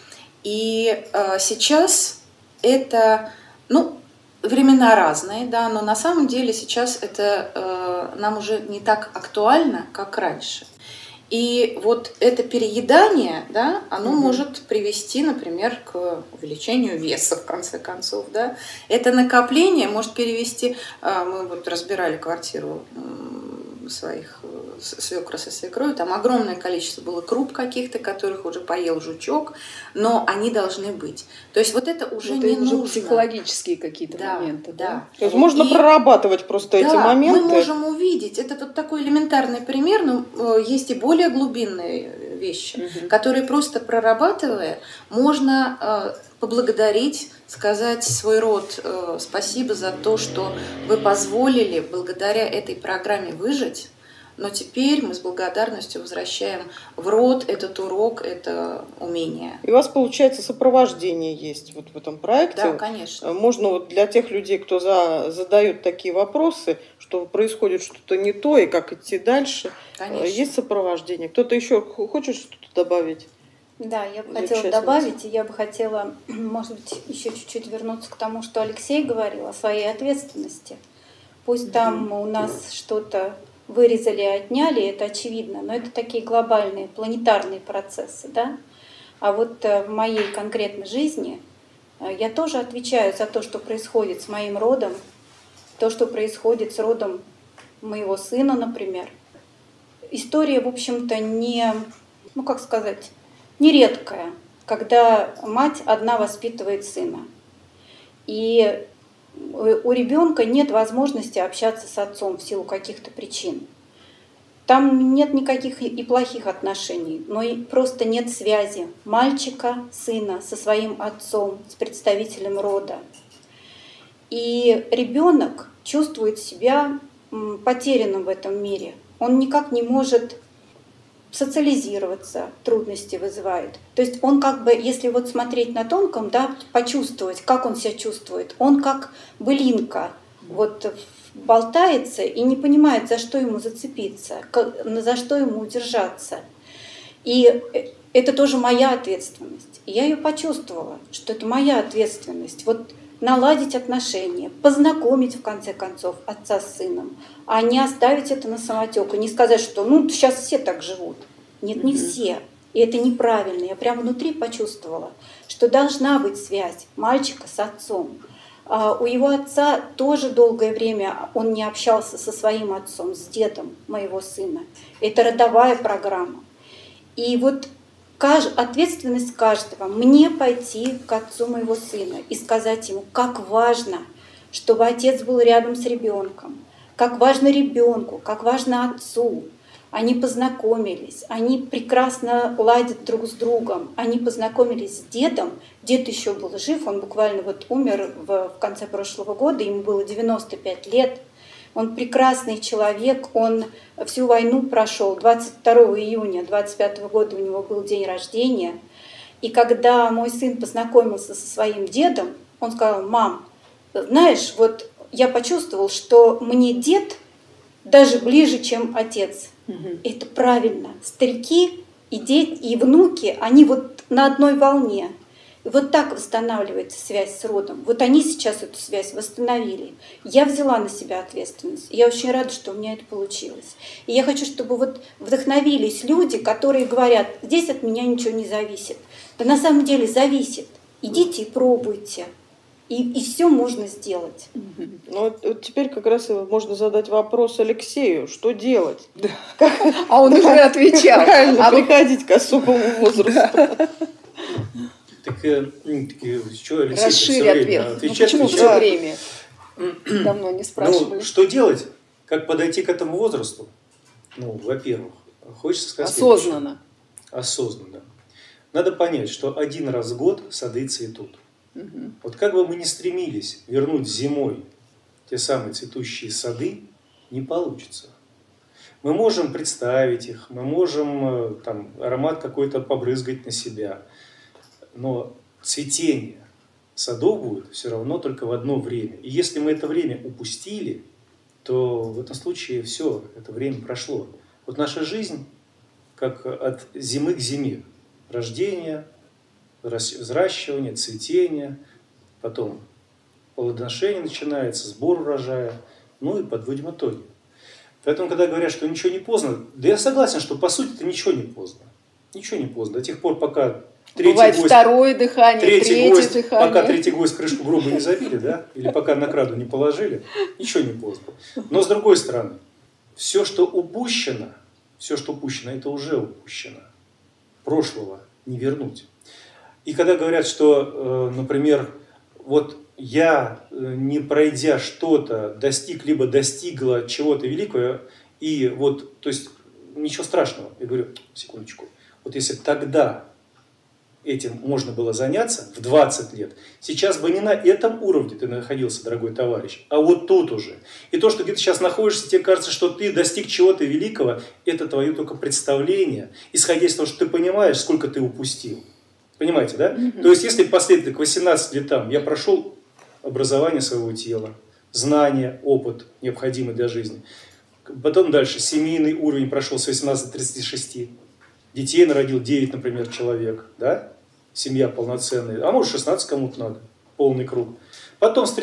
И сейчас это, ну, времена разные, да, но на самом деле сейчас это нам уже не так актуально, как раньше. И вот это переедание, да, оно может привести, например, к увеличению веса, в конце концов. Да. Это накопление может перевести... Мы вот разбирали квартиру своих свекра со свекровью, там огромное количество было круп каких-то, которых уже поел жучок, но они должны быть. То есть вот это уже не нужно. Психологические какие-то моменты. Да. То есть можно прорабатывать просто эти моменты. Мы можем увидеть. Это вот такой элементарный пример, но есть и более глубинные вещи, которые просто прорабатывая, можно поблагодарить, сказать свой род спасибо за то, что вы позволили благодаря этой программе выжить, но теперь мы с благодарностью возвращаем в род этот урок, это умение. И у вас, получается, сопровождение есть вот в этом проекте. Да, конечно. Можно вот для тех людей, кто задают такие вопросы, что происходит что-то не то и как идти дальше, конечно. Есть сопровождение. Кто-то еще хочет что-то добавить? Да, я бы хотела добавить, и я бы хотела, может быть, еще чуть-чуть вернуться к тому, что Алексей говорил о своей ответственности. Пусть там у нас что-то вырезали и отняли, это очевидно, но это такие глобальные, планетарные процессы, да? А вот в моей конкретной жизни я тоже отвечаю за то, что происходит с моим родом, то, что происходит с родом моего сына, например. История, в общем-то, нередкая, когда мать одна воспитывает сына. И у ребенка нет возможности общаться с отцом в силу каких-то причин. Там нет никаких и плохих отношений, но и просто нет связи мальчика, сына со своим отцом, с представителем рода. И ребенок чувствует себя потерянным в этом мире. Он никак не может социализироваться, трудности вызывает. То есть он как бы, если вот смотреть на тонком, да, почувствовать, как он себя чувствует, он как былинка вот болтается и не понимает, за что ему зацепиться, за что ему удержаться. И это тоже моя ответственность. И я ее почувствовала, что это моя ответственность. Вот наладить отношения, познакомить, в конце концов, отца с сыном, а не оставить это на самотек и не сказать, что сейчас все так живут. Нет, не все. И это неправильно. Я прямо внутри почувствовала, что должна быть связь мальчика с отцом. У его отца тоже долгое время он не общался со своим отцом, с дедом моего сына. Это родовая программа. И вот ответственность каждого мне пойти к отцу моего сына и сказать ему, как важно, чтобы отец был рядом с ребенком, как важно ребенку, как важно отцу. Они познакомились, они прекрасно ладят друг с другом, они познакомились с дедом. Дед еще был жив, он буквально вот умер в конце прошлого года, ему было 95 лет. Он прекрасный человек, он всю войну прошел. 22 июня 25 года у него был день рождения. И когда мой сын познакомился со своим дедом, он сказал: мам, знаешь, вот я почувствовал, что мне дед даже ближе, чем отец. Это правильно. Старики и дети, и внуки, они вот на одной волне. И вот так восстанавливается связь с родом. Вот они сейчас эту связь восстановили. Я взяла на себя ответственность. И я очень рада, что у меня это получилось. И я хочу, чтобы вот вдохновились люди, которые говорят: здесь от меня ничего не зависит. Да на самом деле зависит. Идите и пробуйте. И все можно сделать. Ну, вот теперь как раз можно задать вопрос Алексею, что делать? Да. А он уже отвечал. Правильно, приходить к особому возрасту. Так что, Алексей, расшири ответ. Почему все время? Давно не спрашивали. Что делать? Как подойти к этому возрасту? Во-первых, хочется сказать... Осознанно. Осознанно. Надо понять, что один раз в год сады цветут. Вот как бы мы ни стремились вернуть зимой те самые цветущие сады, не получится. Мы можем представить их, мы можем там, аромат какой-то побрызгать на себя, но цветение садов будет все равно только в одно время. И если мы это время упустили, то в этом случае все, это время прошло. Вот наша жизнь как от зимы к зиме. Рождение, взращивание, цветение, потом плодоношение начинается, сбор урожая, ну и подводим итоги. Поэтому, когда говорят, что ничего не поздно, да я согласен, что по сути это ничего не поздно. Ничего не поздно. До тех пор, пока бывает второе дыхание, третье дыхание. Пока третий гость крышку гроба не забили, да, или пока на краду не положили, ничего не поздно. Но с другой стороны, все, что упущено, это уже упущено. Прошлого не вернуть. И когда говорят, что, например, вот я, не пройдя что-то, достиг, либо достигла чего-то великого, и вот, то есть, ничего страшного. Я говорю, секундочку, вот если тогда этим можно было заняться в 20 лет, сейчас бы не на этом уровне ты находился, дорогой товарищ, а вот тут уже. И то, что где ты сейчас находишься, тебе кажется, что ты достиг чего-то великого, это твое только представление, исходя из того, что ты понимаешь, сколько ты упустил. Понимаете, да? То есть, если последовательно к 18 летам я прошел образование своего тела, знания, опыт, необходимый для жизни, потом дальше семейный уровень прошел с 18 до 36, детей народил 9, например, человек, да? Семья полноценная, а может 16 кому-то надо, полный круг. Потом с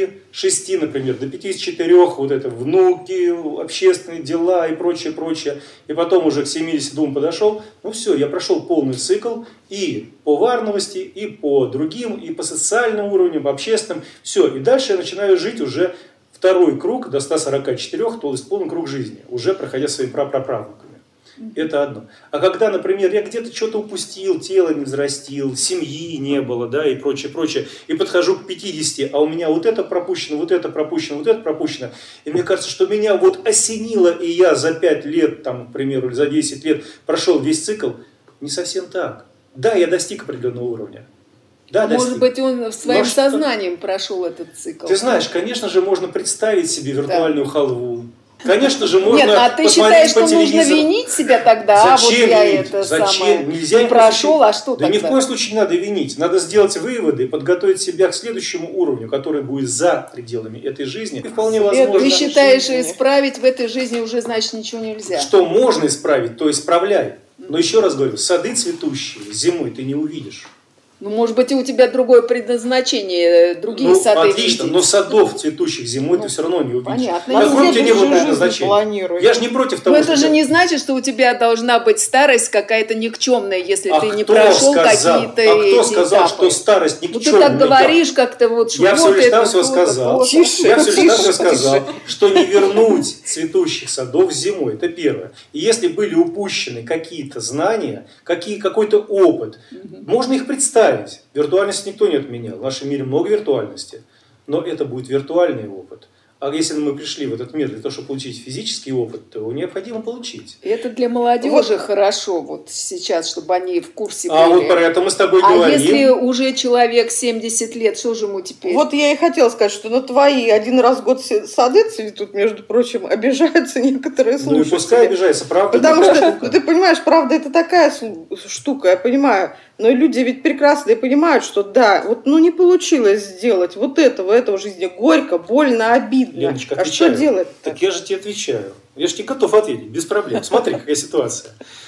36, например, до 54, вот это внуки, общественные дела и прочее, прочее. И потом уже к 72 подошел. Ну все, я прошел полный цикл и по варновости, и по другим, и по социальным уровням, по общественным. Все, и дальше я начинаю жить уже второй круг до 144, то есть полный круг жизни, уже проходя своими прапраправнуками. Это одно. А когда, например, я где-то что-то упустил, тело не взрастил, семьи не было, да, и прочее, прочее, и подхожу к 50, а у меня вот это пропущено, вот это пропущено, вот это пропущено, и мне кажется, что меня вот осенило, и я за 5 лет, там, к примеру, или за 10 лет прошел весь цикл, не совсем так. Да, я достиг определенного уровня. Да, может быть, он своим сознанием прошел этот цикл. Ты знаешь, конечно же, можно представить себе виртуальную халву. Конечно же, можно. Нет, а ты считаешь, что нужно винить себя тогда? Зачем вот я винить? это Зачем? самое Нельзя не прошел, а что да тогда? ни в коем случае не надо винить. Надо сделать выводы и подготовить себя к следующему уровню, который будет за пределами этой жизни. И вполне возможно. Ты считаешь, исправить в этой жизни уже, значит, ничего нельзя? Что можно исправить, то исправляй. Но еще раз говорю, сады цветущие зимой ты не увидишь. Ну, может быть, и у тебя другое предназначение, другие сады. Отлично, но садов цветущих зимой ты все равно не увидишь. Понятно. Какое у тебя не было предназначения? Я же не против того, но это же не значит, что у тебя должна быть старость какая-то никчемная, если ты не кто прошел сказал? какие-то А кто сказал, этапы? что старость никчемная? Ну, ты так говоришь как-то вот, что я вот все лишь это, все сказал. Тише, Я все лишь тише, сказал, тише. что не вернуть цветущих садов зимой. Это первое. И если были упущены какие-то знания, какой-то опыт, можно их представить. Виртуальность никто не отменял. В нашем мире много виртуальности, но это будет виртуальный опыт. А если мы пришли в этот мир для того, чтобы получить физический опыт, то его необходимо получить. Это для молодежи хорошо, вот сейчас, чтобы они в курсе были. А вот про это мы с тобой говорим. А если уже человек 70 лет, что же ему теперь? Вот я и хотела сказать, что на твои один раз в год сады цветут, между прочим, обижаются некоторые слушатели. Ну и пускай обижаются, правда. Потому что, ты понимаешь, правда, это такая штука, я понимаю. Но люди ведь прекрасно и понимают, что да, вот не получилось сделать вот этого в жизни горько, больно, обидно. Леночка, а что делать? Так я же тебе отвечаю. Я же тебе готов ответить, без проблем. Смотри, какая ситуация.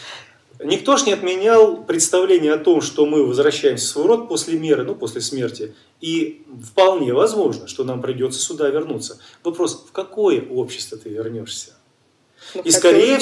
Никто ж не отменял представление о том, что мы возвращаемся в свой род после меры, после смерти. И вполне возможно, что нам придется сюда вернуться. Вопрос, в какое общество ты вернешься? И скорее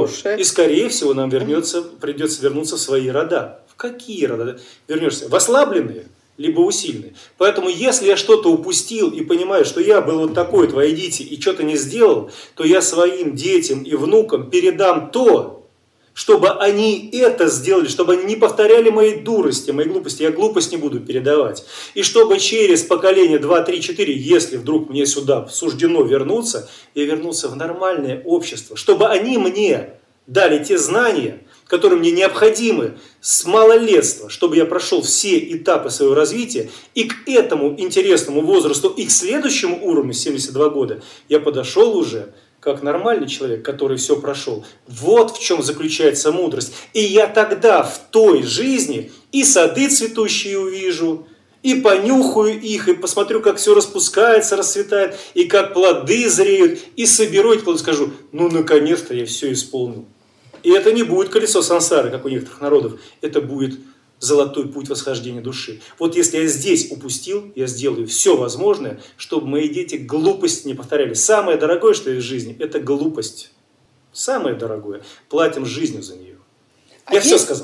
всего нам придется вернуться в свои рода. В какие рода вернешься? В ослабленные, либо усиленные. Поэтому, если я что-то упустил и понимаю, что я был вот такой, твои дети, и что-то не сделал, то я своим детям и внукам передам то, чтобы они это сделали, чтобы они не повторяли мои дурости, мои глупости. Я глупость не буду передавать. И чтобы через поколение 2, 3, 4, если вдруг мне сюда суждено вернуться, я вернулся в нормальное общество. Чтобы они мне дали те знания, которые мне необходимы с малолетства, чтобы я прошел все этапы своего развития, и к этому интересному возрасту, и к следующему уровню, 72 года, я подошел уже как нормальный человек, который все прошел. Вот в чем заключается мудрость. И я тогда в той жизни и сады цветущие увижу, и понюхаю их, и посмотрю, как все распускается, расцветает, и как плоды зреют, и соберу эти плоды, скажу, ну, наконец-то я все исполнил. И это не будет колесо сансары, как у некоторых народов, это будет золотой путь восхождения души. Вот если я здесь упустил, я сделаю все возможное, чтобы мои дети глупость не повторяли. Самое дорогое, что есть в жизни, это глупость. Самое дорогое. Платим жизнью за нее. Я все сказал.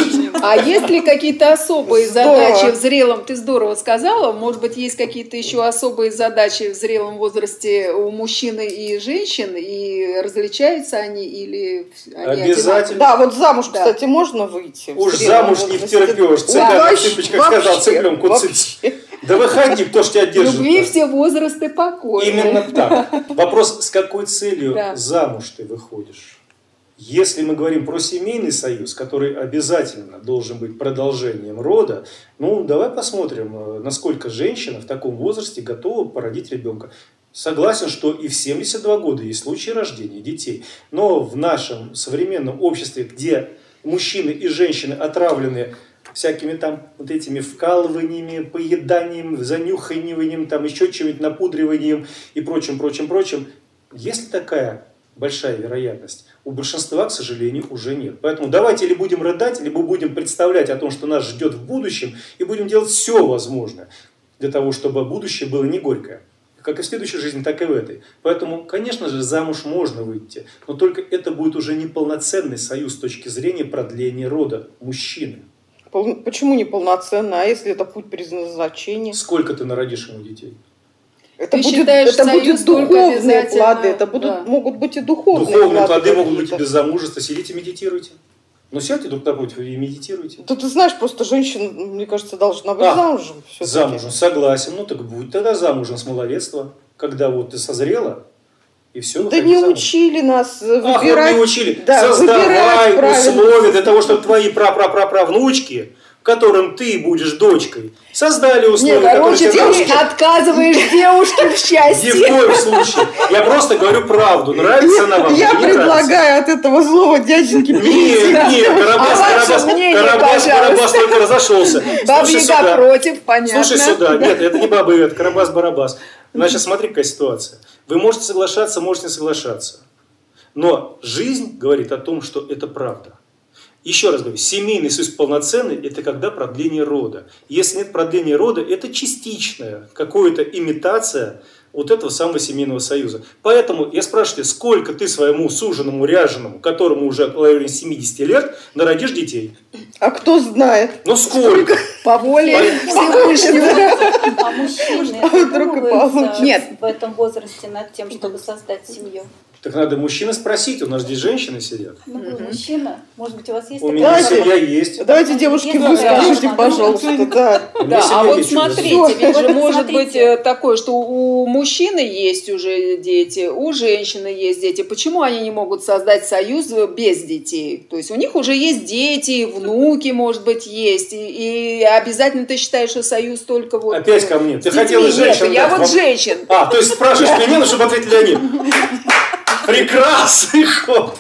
А есть ли какие-то особые задачи в зрелом? Ты здорово сказала. Может быть, есть какие-то еще особые задачи в зрелом возрасте у мужчины и женщин? И различаются они или они обязательно? Да, вот замуж, кстати, можно выйти. Уж замуж не втерпешь. Цыган, цыпочка, как сказал цыпленку цыпь. Да выходи, кто ж тебя держит? Любви все возрасты покоя. Именно так. Вопрос, с какой целью замуж ты выходишь? Если мы говорим про семейный союз, который обязательно должен быть продолжением рода, ну, давай посмотрим, насколько женщина в таком возрасте готова породить ребенка. Согласен, что и в 72 года есть случаи рождения детей. Но в нашем современном обществе, где мужчины и женщины отравлены всякими там вот этими вкалываниями, поеданием, занюхиванием, там еще чем-нибудь, напудриванием и прочим, есть ли такая большая вероятность? У большинства, к сожалению, уже нет. Поэтому давайте или будем рыдать, либо будем представлять о том, что нас ждет в будущем, и будем делать все возможное для того, чтобы будущее было не горькое. Как и в следующей жизни, так и в этой. Поэтому, конечно же, замуж можно выйти, но только это будет уже неполноценный союз с точки зрения продления рода мужчины. Почему неполноценно? А если это путь предназначения? Сколько ты народишь ему детей? Это будет духовные плоды, это могут быть и духовные плоды. Духовные плоды могут быть и без замужества. Сидите, медитируйте. Ну, сядьте друг напротив и медитируйте. Да ты знаешь, просто женщина, мне кажется, должна быть замужем. Замужем, согласен. Ну, так будь тогда замужем с малолетства, когда вот ты созрела, и все. Да не учили нас выбирать. Не учили. Создавай условия для того, чтобы твои праправнучки, которым ты будешь дочкой, создали условия, которые ты отказываешь девушке в счастье. Ни в коем случае. Я просто говорю правду. Нравится она вам? Я предлагаю от этого злого дяденьки перейти. Карабас только разошелся. Баба-Яга против, понятно. Слушай сюда. Нет, это не Баба-Яга, это Карабас-Барабас. Значит, смотри, какая ситуация. Вы можете соглашаться, можете не соглашаться. Но жизнь говорит о том, что это правда. Еще раз говорю, семейный союз полноценный – это когда продление рода. Если нет продления рода, это частичная какая-то имитация вот этого самого семейного союза. Поэтому я спрашиваю тебя, сколько ты своему суженому, ряженому, которому уже около 70 лет, народишь детей? А кто знает? Ну сколько? По воле Всевышнего. А мужчины задумываются в этом возрасте над тем, чтобы создать семью? Так надо мужчины спросить, у нас здесь женщины сидят. Ну, вы мужчина, может быть, у вас есть У меня семья есть. Давайте, девушки, вы скажите, пожалуйста. Да, а вот смотрите, ведь же может быть такое, что у мужчины есть уже дети, у женщины есть дети. Почему они не могут создать союз без детей? То есть у них уже есть дети, внуки, может быть, есть. И обязательно ты считаешь, что союз только вот... Опять ко мне. Ты хотела женщин. Я вот женщин. То есть спрашиваешь меня, чтобы ответили они. Прекрасный ход!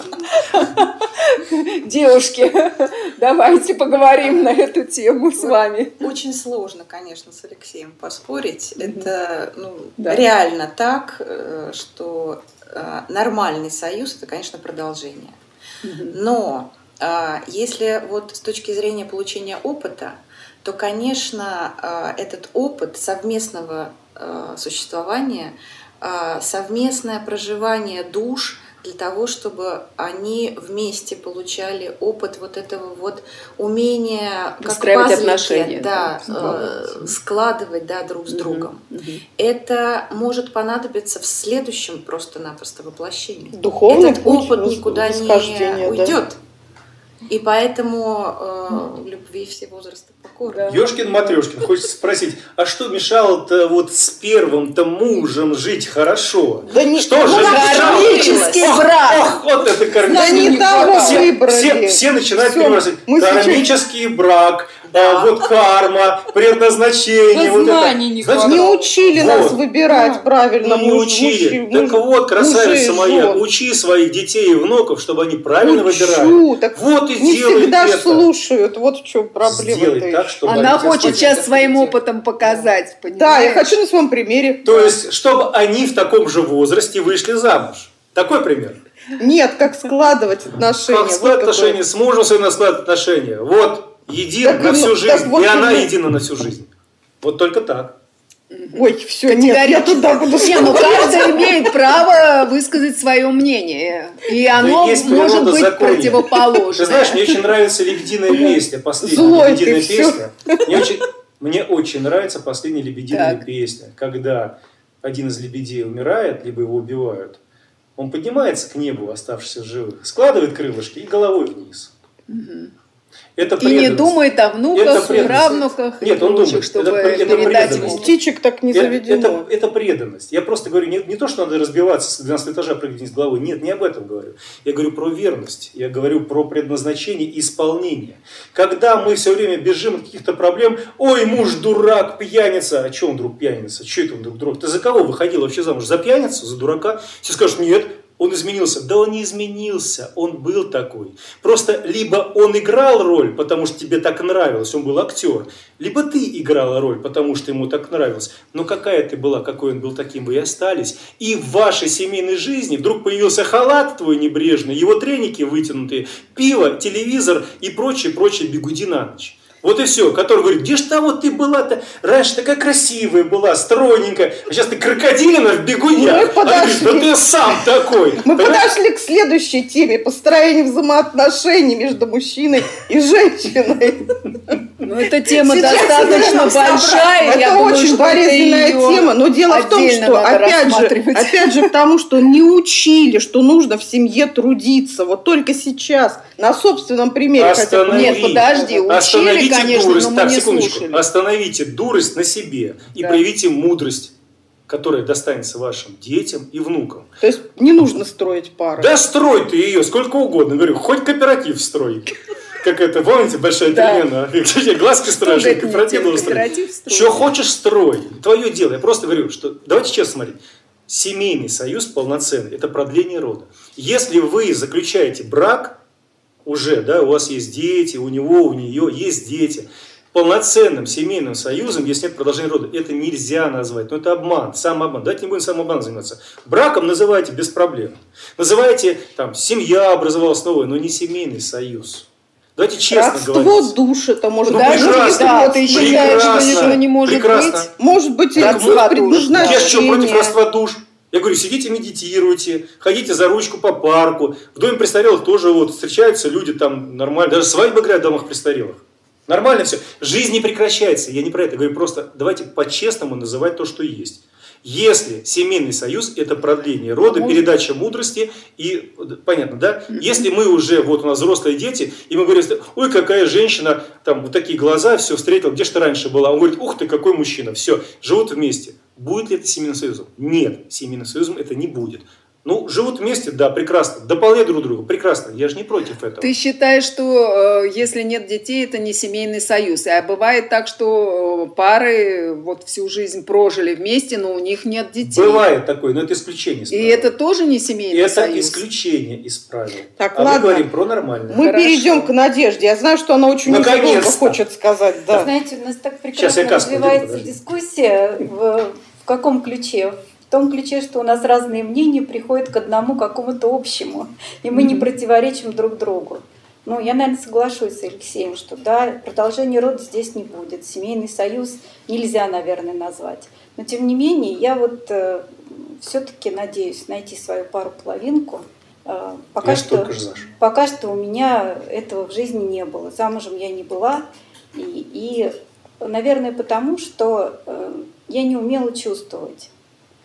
Девушки, давайте поговорим на эту тему с вами. Очень сложно, конечно, с Алексеем поспорить. Это реально так, что нормальный союз – это, конечно, продолжение. Но если вот с точки зрения получения опыта, то, конечно, этот опыт совместного существования, совместное проживание душ для того, чтобы они вместе получали опыт вот этого вот умения как пазлики, складывать друг с другом. Это может понадобиться в следующем просто-напросто воплощении. Духовный этот опыт никуда не уйдет. И поэтому в любви все возрасты покорны. Ёшкин-матрёшкин, хочется спросить, а что мешало-то вот с первым-то мужем жить хорошо? Да не, что же мешало? Кармический брак. Вот это Да кармический не того выбрали. Все начинают Всё, переводить. мы сейчас- Кармический брак, вот карма, предназначение. вот это. Знаний не Значит, Не учили нас Вот. выбирать правильно. не учили. Так вот, красавица моя, учи своих детей и внуков, чтобы они правильно выбирали. Учу, так Вот и не делай всегда это. слушают. Вот в чем проблема. Сделай так, чтобы Она они тебя хочет слушали. сейчас своим опытом показать, понимаешь? Да, я хочу на своем примере. То есть, чтобы они в таком же возрасте вышли замуж. Такой пример. Нет, как складывать отношения. Как Вот складывать какой. отношения с мужем своим, складывать отношения. Вот, един Так на и всю ну, жизнь. так вот и она и ну. едина на всю жизнь. Вот только так. Ой, все, нет, я туда буду Не, ну каждый имеет право высказать свое мнение. И оно есть может природа быть закония. противоположное. Ты знаешь, мне очень нравится «Лебединая песня», последняя Злой «Лебединая ты всё. песня». Мне очень нравится последняя «Лебединая Так. песня», когда один из лебедей умирает, либо его убивают. Он поднимается к небу, оставшийся в живых, складывает крылышки и головой вниз. Это И не преданность. думает о Это внуках, преданность. правнуках Нет, и он прочих, думает. чтобы Это передать преданность. ему. Птичек так не заведено. Это преданность. Я просто говорю не то, что надо разбиваться с 12 этажа, прыгать вниз головой. Нет, не об этом говорю. Я говорю про верность. Я говорю про предназначение и исполнение. Когда мы все время бежим от каких-то проблем, ой, муж дурак, пьяница. А что он вдруг пьяница? Что это он вдруг дурак? Ты за кого выходил вообще замуж? За пьяницу? За дурака? Все скажут, нет. Он изменился. Да он не изменился, он был такой. Просто либо он играл роль, потому что тебе так нравилось, он был актер, либо ты играла роль, потому что ему так нравилось. Но какая ты была, какой он был, таким вы и остались. И в вашей семейной жизни вдруг появился халат твой небрежный, его треники вытянутые, пиво, телевизор и прочее бегуди на ночь. Вот и все, который говорит, где ж там вот ты была-то, раньше такая красивая была, стройненькая, а сейчас ты крокодилина в бегуньях. Мы А ты говоришь, да ты сам такой. Мы Понимаешь? подошли к следующей теме. Построение взаимоотношений между мужчиной и женщиной. Ну, эта тема Сейчас достаточно мы большая. Это я думаю, очень что болезненная её тема. Но дело в том, отдельно что надо рассматривать. опять же к тому, что не учили, что нужно в семье трудиться. Вот только сейчас на собственном примере. хотя бы. Нет, подожди, учили, Остановите конечно, дурость. но мы Так, не секундочку. слушали. Остановите дурость на себе и Да. проявите мудрость, которая достанется вашим детям и внукам. То есть не нужно строить пары. Да строй ты ее сколько угодно. Говорю, хоть кооператив строй. Как это, помните, большая Да. перемена? Глазки строишь, говорит, кооператив нет, нужно строить. кооператив строить. Что хочешь строй. Твое дело. Я просто говорю, что давайте честно смотреть. Семейный союз полноценный – это продление рода. Если вы заключаете брак, уже, да, у вас есть дети, у него, у нее есть дети. Полноценным семейным союзом, если нет продолжения рода, это нельзя назвать. Но это обман, самообман. Давайте не будем самообманом заниматься. Браком называйте без проблем. Называйте, там, семья образовалась новая, но не семейный союз. Давайте честно Родство говорить. душ, это может Ну, быть. прекрасно. Да, ты считаешь, что Прекрасно. ничего не может Прекрасно. быть? Может быть, и Родства душ. предназначение. Я что, против родства душ? Я говорю, сидите, медитируйте, ходите за ручку по парку. В доме престарелых тоже вот встречаются люди там нормально. Даже свадьбы играют в домах престарелых. Нормально все. Жизнь не прекращается. Я не про это говорю. Просто давайте по-честному называть то, что есть. Если семейный союз – это продление рода, передача мудрости и, понятно, да? Если мы уже, вот у нас взрослые дети, и мы говорим, ой, какая женщина, там вот такие глаза, все встретила, где ж ты раньше была? Он говорит, ух ты, какой мужчина, все, живут вместе. Будет ли это семейным союзом? Нет, семейным союзом это не будет. Ну, живут вместе, да, прекрасно. Дополняют друг друга, прекрасно. Я же не против этого. Ты считаешь, что если нет детей, это не семейный союз. А бывает так, что пары вот всю жизнь прожили вместе, но у них нет детей. Бывает такое, но это исключение из И правил. это тоже не семейный Это союз. исключение из правил. Так, а ладно. мы говорим про нормальное. Мы Хорошо. перейдем к Надежде. Я знаю, что она очень долго Наконец-то. хочет сказать. Да. Знаете, у нас так Сейчас я прекрасно каску надену, развивается подожди. дискуссия. В каком ключе? В том ключе, что у нас разные мнения приходят к одному какому-то общему, и мы не противоречим друг другу. Ну, я, наверное, соглашусь с Алексеем, что да, продолжения рода здесь не будет. Семейный союз нельзя, наверное, назвать. Но, тем не менее, я вот все-таки надеюсь найти свою пару-половинку. Пока Я ж только же за. пока что у меня этого в жизни не было. Замужем я не была. И наверное, потому что я не умела чувствовать.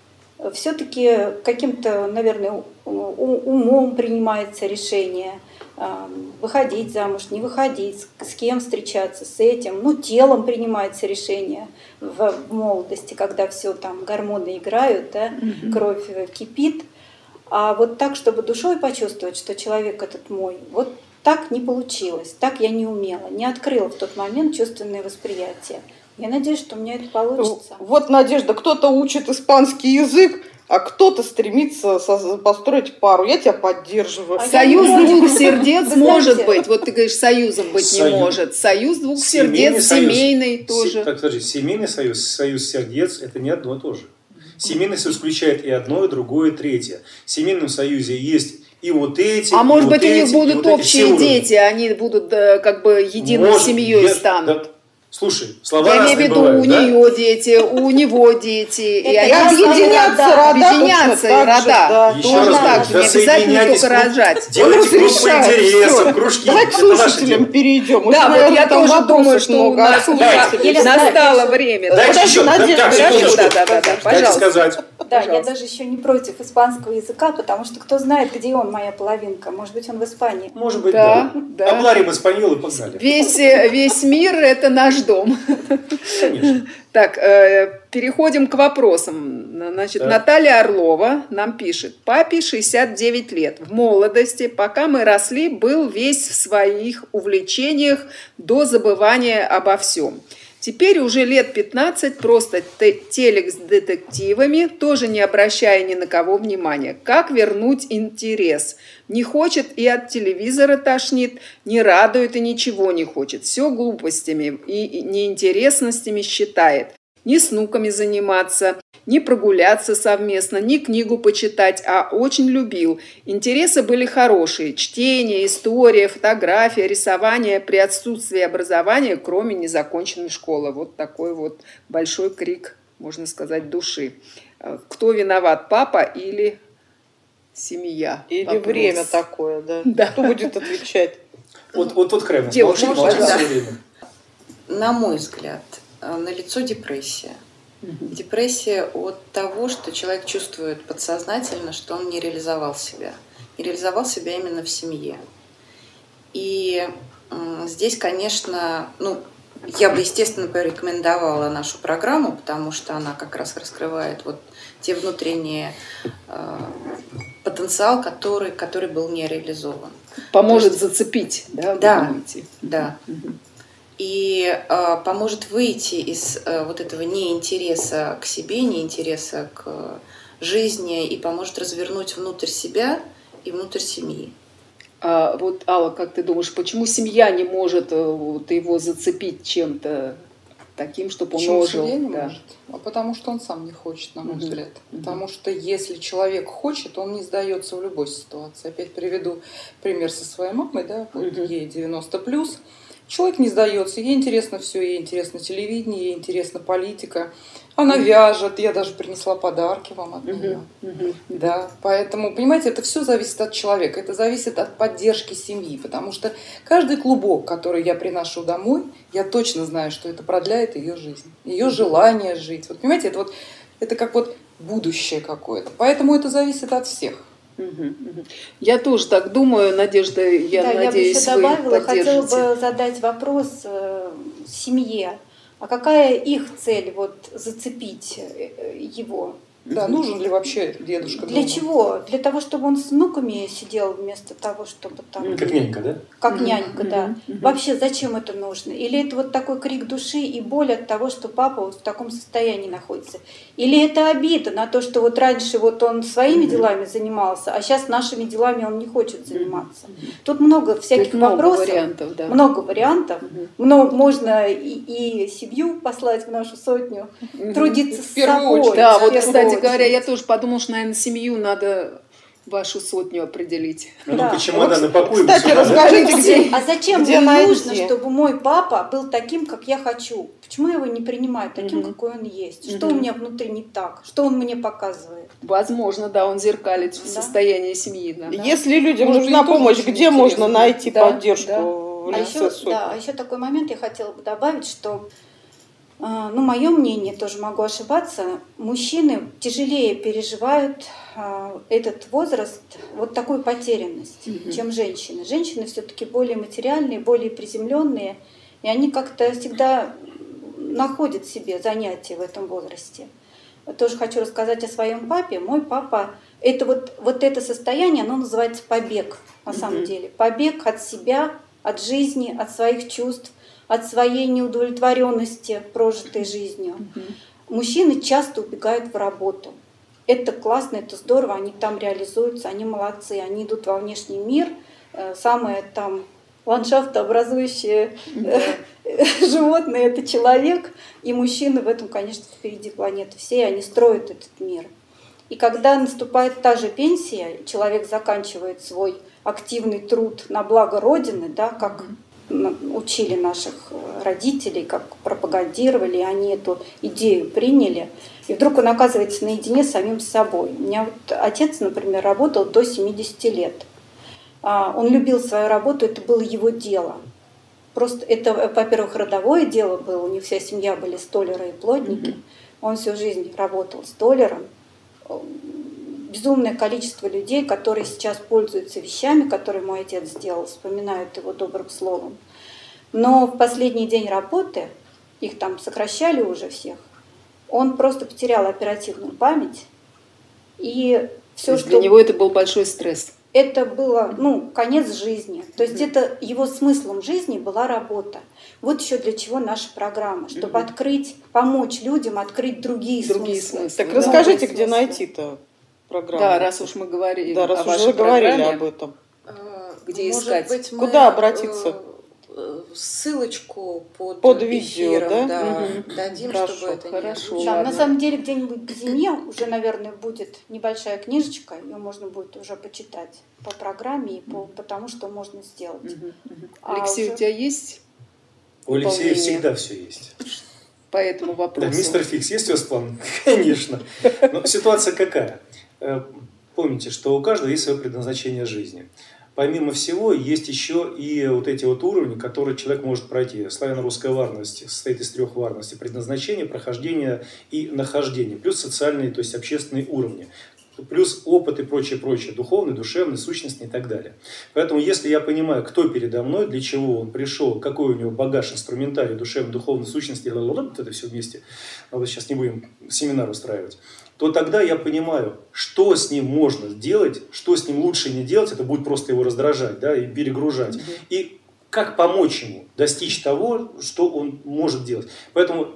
Все-таки каким-то, наверное, умом принимается решение. выходить замуж, не выходить, с кем встречаться, с этим. Ну, телом принимается решение в молодости, когда все там гормоны играют, да, кровь кипит. А вот так, чтобы душой почувствовать, что человек этот мой, вот так не получилось, так я не умела, не открыла в тот момент чувственное восприятие. Я надеюсь, что у меня это получится. Вот, Надежда, кто-то учит испанский язык, а кто-то стремится построить пару. Я тебя поддерживаю. Союз двух сердец Вы может знаете, быть. Вот ты говоришь, союзом быть не может. Союз двух сердец, семейный тоже. Так, подожди, семейный союз, союз сердец – это не одно и то же. Семейный союз включает и одно, и другое, и третье. В семейном союзе есть и вот эти, А и может вот быть, у них эти, будут и вот эти, общие все дети, они будут как бы единой Может, семьей станут. Слушай, слова Я имею в разные виду, бывают, у да? нее дети, у него дети. И Это они я Объединяться рода. объединяться точно и так же, рода. да. Еще Тоже раз так говорю, же, да, не обязательно соединяйтесь, только рожать. Делайте группы Разрешаю, интересов, всё. кружки. Давай к Это ваше слушателям дело. перейдем. Да, вот я там тоже вопросов думаю, что у много нас от слушателей. настало время. Дайте Подожди, еще, Надежда, так, подожди, секундочку. да, Дайте пожалуйста. сказать. Да, я Пожалуйста. даже еще не против испанского языка, потому что кто знает, где он, моя половинка. Может быть, он в Испании. Может быть, Да, да. да. Обларим испаньол и погнали. Весь мир – это наш дом. Конечно. Так, переходим к вопросам. Значит, Так. Наталья Орлова нам пишет. Папе 69 лет. В молодости, пока мы росли, был весь в своих увлечениях до забывания обо всем. Теперь уже лет 15 просто телек с детективами, тоже не обращая ни на кого внимания. Как вернуть интерес? Не хочет и от телевизора тошнит, не радует и ничего не хочет. Все глупостями и неинтересностями считает. Ни с внуками заниматься, ни прогуляться совместно, ни книгу почитать, а очень любил. Интересы были хорошие. Чтение, история, фотография, рисование при отсутствии образования, кроме незаконченной школы. Вот такой вот большой крик, можно сказать, души. Кто виноват, папа или семья? Или Вопрос. время такое, да. Да. Кто будет отвечать? Вот тут Крем. Девушка, молчи да. все время. На мой взгляд, налицо депрессия. Депрессия от того, что человек чувствует подсознательно, что он не реализовал себя. Не реализовал себя именно в семье. И здесь, конечно, я бы, естественно, порекомендовала нашу программу, потому что она как раз раскрывает вот те внутренние потенциал, который был не реализован. Поможет зацепить, да? Да, вы думаете? да. И поможет выйти из вот этого неинтереса к себе, неинтереса к жизни, и поможет развернуть внутрь себя и внутрь семьи. А вот, Алла, как ты думаешь, почему семья не может вот его зацепить чем-то таким, чтобы он Почему ожил? семья не Да. может? А потому что он сам не хочет, на мой Мгм. взгляд. Мгм. Потому что если человек хочет, он не сдается в любой ситуации. Опять приведу пример со своей мамой, да, вот Мгм. ей 90+. Человек не сдается, ей интересно все, ей интересно телевидение, ей интересна политика. Она вяжет, я даже принесла подарки вам от нее. Да, поэтому, понимаете, это все зависит от человека, это зависит от поддержки семьи, потому что каждый клубок, который я приношу домой, я точно знаю, что это продляет ее жизнь, ее желание жить. Вот понимаете, это как вот будущее какое-то, поэтому это зависит от всех. Я тоже так думаю, Надежда, я Да, надеюсь, я бы еще добавила, вы хотела поддержите. бы задать вопрос семье. А какая их цель вот зацепить его? Да, нужен ли вообще дедушка Для дома? чего? Для того, чтобы он с внуками сидел вместо того, чтобы там... Как нянька, да? Как Мгм, нянька, да. мгм, мгм. Вообще, зачем это нужно? Или это вот такой крик души и боль от того, что папа вот в таком состоянии находится? Или это обида на то, что вот раньше вот он своими делами занимался, а сейчас нашими делами он не хочет заниматься? Тут много всяких Тут много вопросов. вариантов, да. Много вариантов. Но можно и семью послать в нашу сотню, трудиться с В первую собой. очередь. Да, в вот, первую кстати очередь. говоря, я тоже подумала, что, наверное, семью надо вашу сотню определить. Ну, Да. ну-ка, чемоданы пакуем. Кстати, сюда, да? расскажите, где... А зачем где мне найти? нужно, чтобы мой папа был таким, как я хочу? Почему я его не принимаю таким, Мгм. какой он есть? Что у Мгм. меня внутри не так? Что он мне показывает? Возможно, да, он зеркалит Да. состояние семьи. Да. Если людям Может, нужна им тоже помощь, очень где интересно. можно найти Да, поддержку да. в А лице еще, сотни? да, а еще такой момент я хотела бы добавить, что Ну, мое мнение, тоже могу ошибаться, мужчины тяжелее переживают этот возраст, вот такую потерянность, чем женщины. Женщины все-таки более материальные, более приземленные, и они как-то всегда находят себе занятия в этом возрасте. Тоже хочу рассказать о своем папе. Мой папа, это вот это состояние, оно называется побег, на самом деле. Побег от себя, от жизни, от своих чувств, от своей неудовлетворенности прожитой жизнью. Мужчины часто убегают в работу. Это классно, это здорово, они там реализуются, они молодцы, они идут во внешний мир. Самое там ландшафтообразующее животное — это человек, и мужчины в этом, конечно, впереди планеты всей, они строят этот мир. И когда наступает та же пенсия, человек заканчивает свой активный труд на благо Родины, да, как учили наших родителей, как пропагандировали, они эту идею приняли, и вдруг он оказывается наедине с самим собой. У меня вот отец, например, работал до 70 лет. Он любил свою работу, это было его дело. Просто это, во-первых, родовое дело было, у них вся семья были столяры и плотники. Он всю жизнь работал столяром. Безумное количество людей, которые сейчас пользуются вещами, которые мой отец сделал, вспоминают его добрым словом. Но в последний день работы, их там сокращали уже всех, он просто потерял оперативную память. И все, что... Для него это был большой стресс. Это было, конец жизни. То есть это его смыслом жизни была работа. Вот еще для чего наша программа, чтобы открыть, помочь людям открыть другие смыслы. Так расскажите, где найти-то программу. Да, раз уж мы говорили раз о вашей уже говорили программе, об этом. где Может искать? быть, мы, Куда обратиться? Ссылочку под видео, видео, да? Дадим, Хорошо, чтобы это хорошо. не Да, Ладно. на самом деле где-нибудь к зиме уже, наверное, будет небольшая книжечка, ее можно будет уже почитать по программе и по тому, что можно сделать. Алексей, у тебя есть У Алексея дополнение всегда все есть. по этому вопросу? Да, мистер Фикс, есть у вас план? Конечно. Но ситуация какая? Помните, что у каждого есть свое предназначение жизни. Помимо всего, есть еще и вот эти вот уровни, которые человек может пройти. Славяно-русская варность состоит из 3 варностей: предназначение, прохождение и нахождение. Плюс социальные, то есть общественные уровни. Плюс опыт и прочее, духовный, душевный, сущностный и так далее. Поэтому, если я понимаю, кто передо мной, для чего он пришел, какой у него багаж, инструментарий, душевный, духовный, сущностный, вот это все вместе, вот сейчас не будем семинар устраивать, то тогда я понимаю, что с ним можно сделать, что с ним лучше не делать, это будет просто его раздражать, да, и перегружать. И как помочь ему достичь того, что он может делать. Поэтому,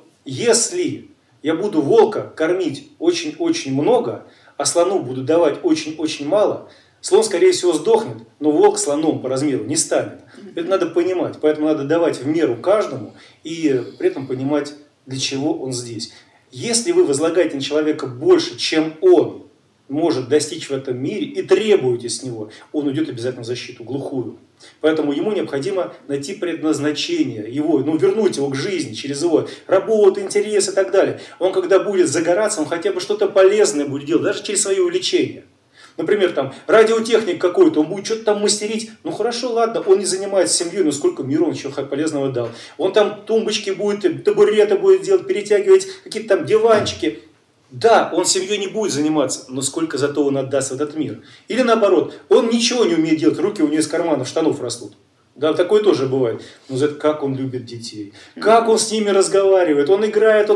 если я буду волка кормить очень-очень много, а слону буду давать очень-очень мало, слон, скорее всего, сдохнет, но волк слоном по размеру не станет. Это надо понимать. Поэтому надо давать в меру каждому и при этом понимать, для чего он здесь. Если вы возлагаете на человека больше, чем он может достичь в этом мире, и требуете с него, он уйдет обязательно в защиту, глухую. Поэтому ему необходимо найти предназначение, его, вернуть его к жизни через его работу, интересы и так далее. Он, когда будет загораться, он хотя бы что-то полезное будет делать, даже через свое увлечение. Например, там, радиотехник какой-то, он будет что-то там мастерить. Ну хорошо, ладно, он не занимается семьей, но сколько миру он еще полезного дал. Он там тумбочки будет, табуреты будет делать, перетягивать, какие-то там диванчики. Да, он семьей не будет заниматься, но сколько зато он отдаст в этот мир. Или наоборот, он ничего не умеет делать, руки у него из карманов штанов растут. Да, такое тоже бывает. Но зато как он любит детей, как он с ними разговаривает, он играет,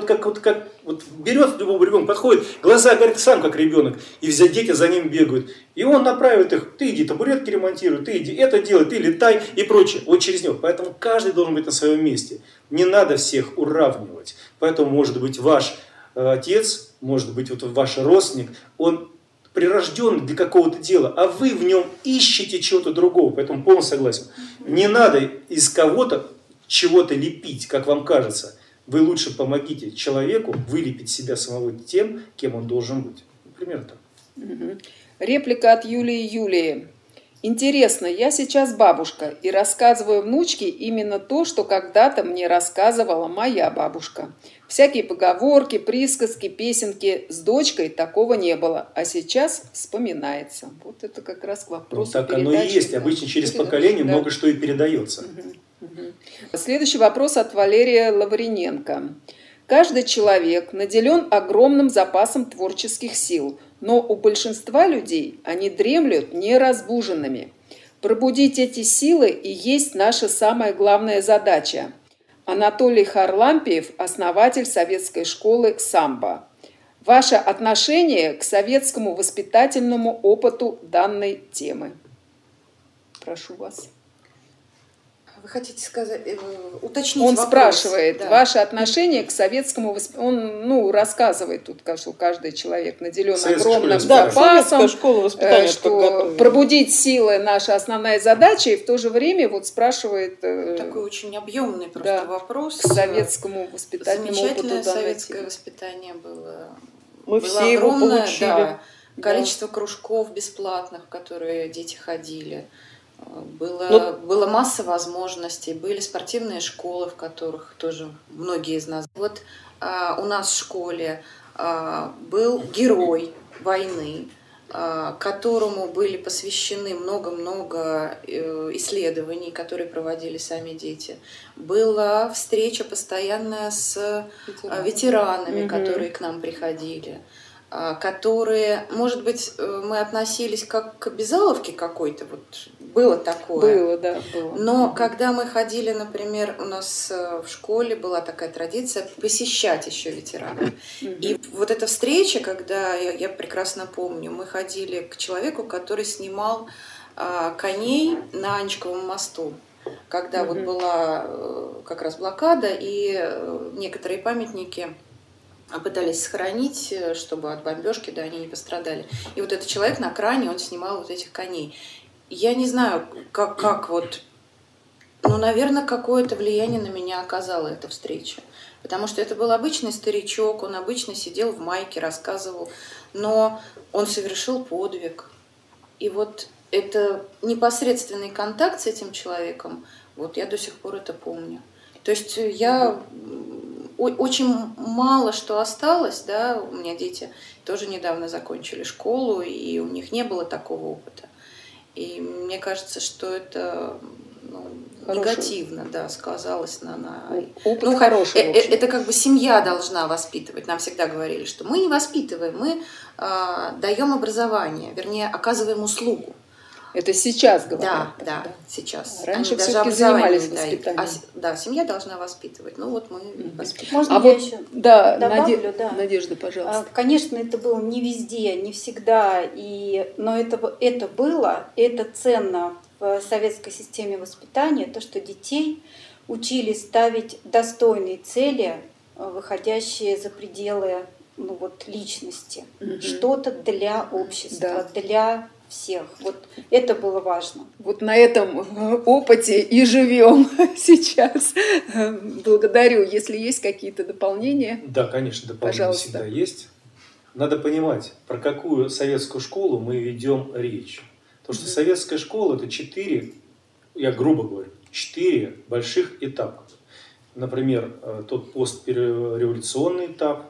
берет любого ребенка, подходит, глаза говорит сам как ребенок, и дети за ним бегают. И он направит их: ты иди табуретки ремонтируй, ты иди это делай, ты летай и прочее. Вот через него. Поэтому каждый должен быть на своем месте. Не надо всех уравнивать. Поэтому, может быть, ваш отец, может быть, ваш родственник, он прирожден для какого-то дела, а вы в нем ищете чего-то другого. Поэтому полностью согласен. Не надо из кого-то чего-то лепить, как вам кажется. Вы лучше помогите человеку вылепить себя самого тем, кем он должен быть. Например, так. Реплика от Юлии. Интересно, я сейчас бабушка и рассказываю внучке именно то, что когда-то мне рассказывала моя бабушка. Всякие поговорки, присказки, песенки. С дочкой такого не было, а сейчас вспоминается. Вот это как раз к вопросу так передачи. оно и есть. Обычно через поколение много что и передается. Следующий вопрос от Валерия Лавриненко. Каждый человек наделен огромным запасом творческих сил, но у большинства людей они дремлют неразбуженными. Пробудить эти силы и есть наша самая главная задача. Анатолий Харлампиев, основатель советской школы самбо. Ваше отношение к советскому воспитательному опыту данной темы. Прошу вас. Вы хотите сказать, уточнить Он вопрос? спрашивает, Да. ваше отношение к советскому воспитанию. Он рассказывает тут, что каждый человек наделен Советская огромным школа Да, запасом, советская школа воспитания, что пробудить силы наша основная задача, и в то же время вот спрашивает Такой очень объемный просто да, вопрос. к советскому воспитательному опыту Замечательное данной советское темы. воспитание было. Мы Было все его огромное, получили. да, количество кружков бесплатных, в которые дети ходили. Было масса возможностей, были спортивные школы, в которых тоже многие из нас. Вот у нас в школе был герой войны, которому были посвящены много-много исследований, которые проводили сами дети. Была встреча постоянная с ветеранами, которые к нам приходили, которые, может быть, мы относились как к обязаловке какой-то, вот было такое. Было, да, было. Но когда мы ходили, например, у нас в школе была такая традиция посещать еще ветеранов. И вот эта встреча, когда, я прекрасно помню, мы ходили к человеку, который снимал коней на Анчиковом мосту. Когда вот была как раз блокада, и некоторые памятники пытались сохранить, чтобы от бомбежки, да, они не пострадали. И вот этот человек на кране, он снимал вот этих коней. Я не знаю, как вот, ну, наверное, какое-то влияние на меня оказала эта встреча. Потому что это был обычный старичок, он обычно сидел в майке, рассказывал, но он совершил подвиг. И вот это непосредственный контакт с этим человеком, вот я до сих пор это помню. То есть очень мало что осталось, да, у меня дети тоже недавно закончили школу, и у них не было такого опыта. И мне кажется, что это негативно, да, сказалось на Опыт хороший. Это как бы семья должна воспитывать. Нам всегда говорили, что мы не воспитываем, мы даем образование, вернее, оказываем услугу. Это сейчас говорят. Да, сейчас. Раньше Они все-таки даже занимались образование дают. воспитанием. Да, семья должна воспитывать. Ну вот мы воспитываем. Можно А я вот, еще да, добавлю? Да. Надежда, пожалуйста. Конечно, это было не везде, не всегда, но это было, это ценно в советской системе воспитания, то, что детей учили ставить достойные цели, выходящие за пределы личности, что-то для общества, для всех. Вот это было важно. Вот на этом опыте и живем сейчас. Благодарю. Если есть какие-то дополнения. Да, конечно, дополнения Пожалуйста. всегда есть. Надо понимать, про какую советскую школу мы ведем речь. Потому что советская школа – это 4, я грубо говорю, 4 больших этапа. Например, тот постреволюционный этап,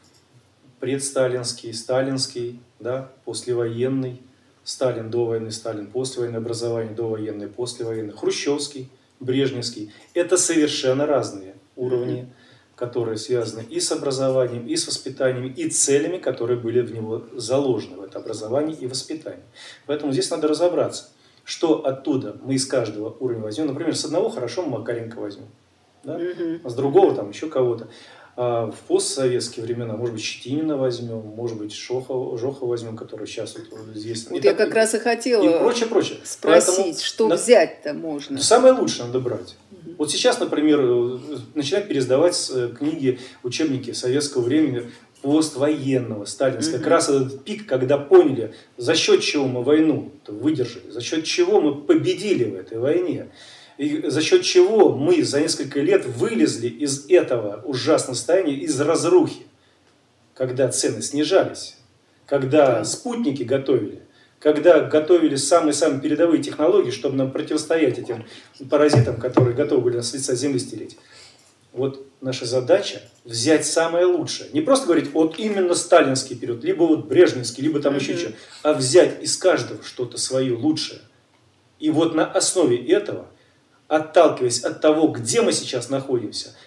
предсталинский, сталинский, да, послевоенный, Сталин до войны, Сталин после войны, образование довоенное, послевоенное, хрущевский, брежневский. Это совершенно разные уровни, которые связаны и с образованием, и с воспитанием, и целями, которые были в него заложены, в это образование и воспитание. Поэтому здесь надо разобраться, что оттуда мы из каждого уровня возьмем. Например, с одного хорошо мы Макаренко возьмем, да? А с другого там еще кого-то. А в постсоветские времена, может быть, Щетинина возьмем, может быть, Жохова возьмем, который сейчас вот здесь. Вот я как раз и хотела и прочее. спросить, Поэтому что взять-то можно. Самое лучшее надо брать. Вот сейчас, например, начинают пересдавать книги, учебники советского времени поствоенного, сталинского. Как раз этот пик, когда поняли, за счет чего мы войну выдержали, за счет чего мы победили в этой войне. И за счет чего мы за несколько лет вылезли из этого ужасного состояния, из разрухи, когда цены снижались, когда спутники готовили, когда готовили самые-самые передовые технологии, чтобы нам противостоять этим паразитам, которые готовы были нас с лица земли стереть. Вот наша задача взять самое лучшее. Не просто говорить, вот именно сталинский период, либо вот брежневский, либо там еще что-то, а взять из каждого что-то свое лучшее. И вот на основе этого, отталкиваясь от того, где мы сейчас находимся,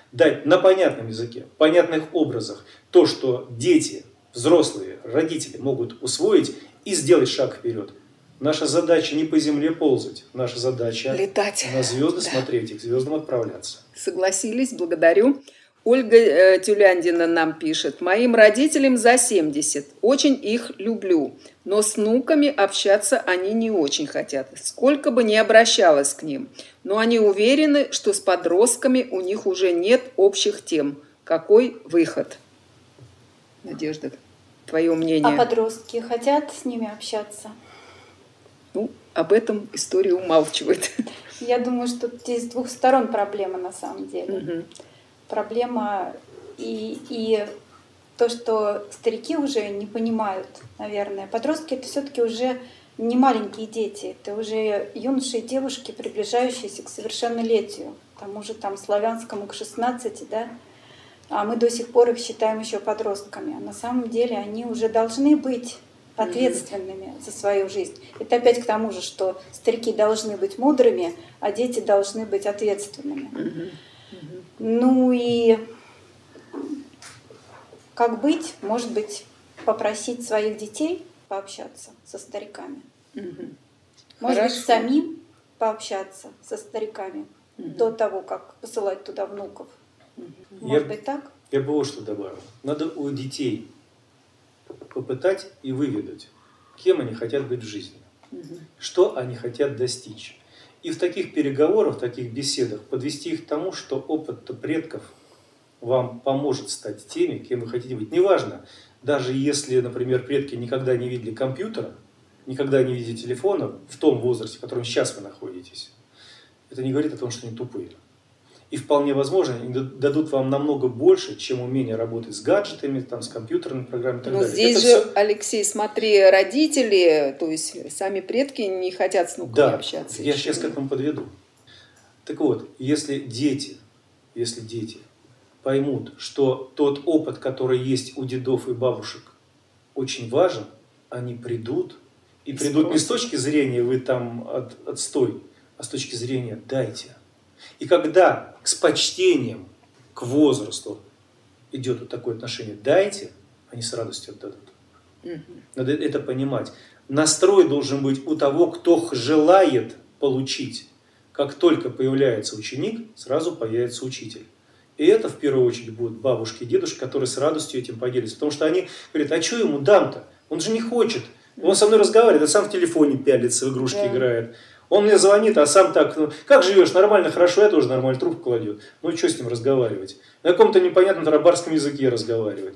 дать на понятном языке, в понятных образах то, что дети, взрослые, родители могут усвоить и сделать шаг вперед. Наша задача не по земле ползать, наша задача летать, на звезды смотреть и к звездам отправляться. Согласились, благодарю. Ольга Тюляндина нам пишет. Моим родителям за 70. Очень их люблю. Но с внуками общаться они не очень хотят. Сколько бы ни обращалась к ним. Но они уверены, что с подростками у них уже нет общих тем. Какой выход? Надежда, твое мнение. А подростки хотят с ними общаться? Ну, об этом история умалчивает. Я думаю, что здесь с двух сторон проблема на самом деле. Угу. Проблема и то, что старики уже не понимают, наверное. Подростки — это все-таки уже не маленькие дети, это уже юноши и девушки, приближающиеся к совершеннолетию, к тому же там славянскому к 16, да? А мы до сих пор их считаем еще подростками. А на самом деле они уже должны быть ответственными за свою жизнь. Это опять к тому же, что старики должны быть мудрыми, а дети должны быть ответственными. Ну и как быть? Может быть, попросить своих детей пообщаться со стариками. Может быть, самим пообщаться со стариками до того, как посылать туда внуков. Может быть, так? Я бы вот что добавил. Надо у детей попытать и выведать, кем они хотят быть в жизни, что они хотят достичь. И в таких переговорах, в таких беседах подвести их к тому, что опыт предков вам поможет стать теми, кем вы хотите быть. Неважно, даже если, например, предки никогда не видели компьютера, никогда не видели телефона в том возрасте, в котором сейчас вы находитесь, это не говорит о том, что они тупые. И вполне возможно, они дадут вам намного больше, чем умение работать с гаджетами, там, с компьютерными программами и так далее. Здесь это же, все... Алексей, смотри, родители, то есть сами предки не хотят с внуками общаться. Я сейчас к этому подведу. Так вот, если дети поймут, что тот опыт, который есть у дедов и бабушек, очень важен, они придут, и придут не с точки зрения «вы там отстой», а с точки зрения «дайте». И когда с почтением к возрасту идет вот такое отношение «дайте», они с радостью отдадут. Надо это понимать. Настрой должен быть у того, кто желает получить. Как только появляется ученик, сразу появится учитель. И это в первую очередь будут бабушки и дедушки, которые с радостью этим поделятся. Потому что они говорят, а что ему дам-то? Он же не хочет. Он со мной разговаривает, а сам в телефоне пялится, в игрушки играет. Он мне звонит, а сам так, ну, как живешь, нормально, хорошо, я тоже нормально, трубку кладет. Ну, что с ним разговаривать? На каком-то непонятном тарабарском языке разговаривать.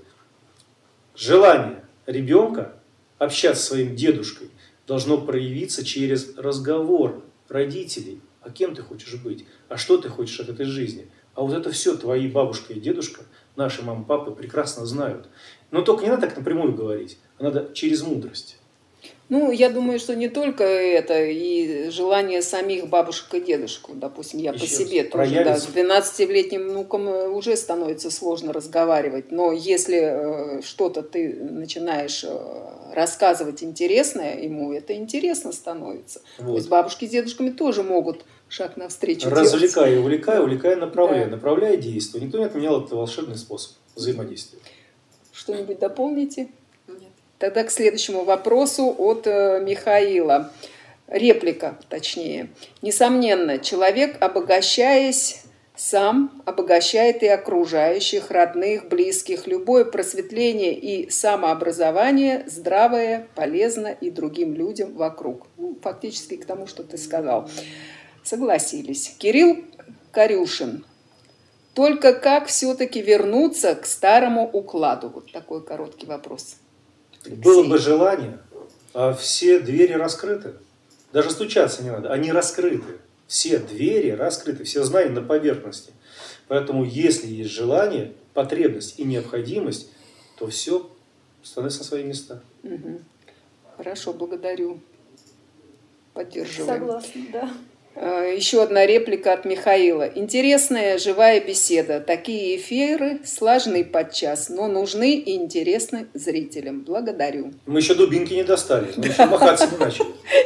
Желание ребенка общаться со своим дедушкой должно проявиться через разговор родителей. А кем ты хочешь быть? А что ты хочешь от этой жизни? А вот это все твои бабушка и дедушка, наши мамы, папы прекрасно знают. Но только не надо так напрямую говорить, а надо через мудрость. Ну, я думаю, что не только это, и желание самих бабушек и дедушек. Допустим, я по себе тоже, да, с 12-летним внуком уже становится сложно разговаривать. Но если что-то ты начинаешь рассказывать интересное ему, это интересно становится. Вот. То есть бабушки с дедушками тоже могут шаг навстречу делать. Развлекай и увлекай, направляй. Да. Направляй действие. Никто не отменял этот волшебный способ взаимодействия. Что-нибудь дополните? Тогда к следующему вопросу от Михаила. Реплика, точнее. Несомненно, человек, обогащаясь, сам обогащает и окружающих, родных, близких. Любое просветление и самообразование здравое, полезно и другим людям вокруг. Ну, фактически к тому, что ты сказал. Согласились. Кирилл Корюшин. Только как все-таки вернуться к старому укладу? Вот такой короткий вопрос. Было бы желание, а все двери раскрыты. Даже стучаться не надо, они раскрыты. Все двери раскрыты, все знания на поверхности. Поэтому, если есть желание, потребность и необходимость, то все становится на свои места. Угу. Хорошо, благодарю. Поддерживаем. Согласна, да. Еще одна реплика от Михаила. Интересная живая беседа. Такие эфиры сложны подчас, но нужны и интересны зрителям. Благодарю. Мы еще дубинки не достали, мы еще махаться не начали.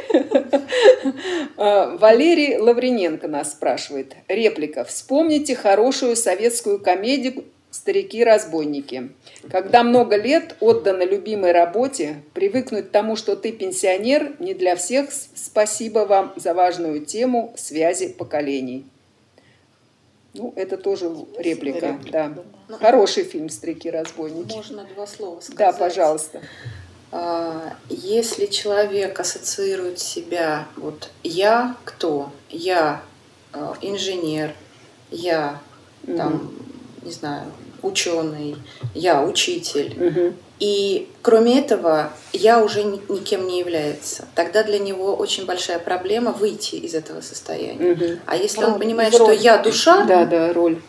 Валерий Лавриненко нас спрашивает. Реплика. Вспомните хорошую советскую комедию «Старики-разбойники». Когда много лет отдано любимой работе, привыкнуть к тому, что ты пенсионер, не для всех. Спасибо вам за важную тему связи поколений. Ну, это тоже реплика. Да. Хороший фильм «Старики-разбойники». Можно два слова сказать? Да, пожалуйста. Если человек ассоциирует себя, вот я кто? Я инженер, я там, не знаю, ученый, я учитель. И кроме этого, я уже никем не является. Тогда для него очень большая проблема выйти из этого состояния. А если он понимает, что я душа, роль,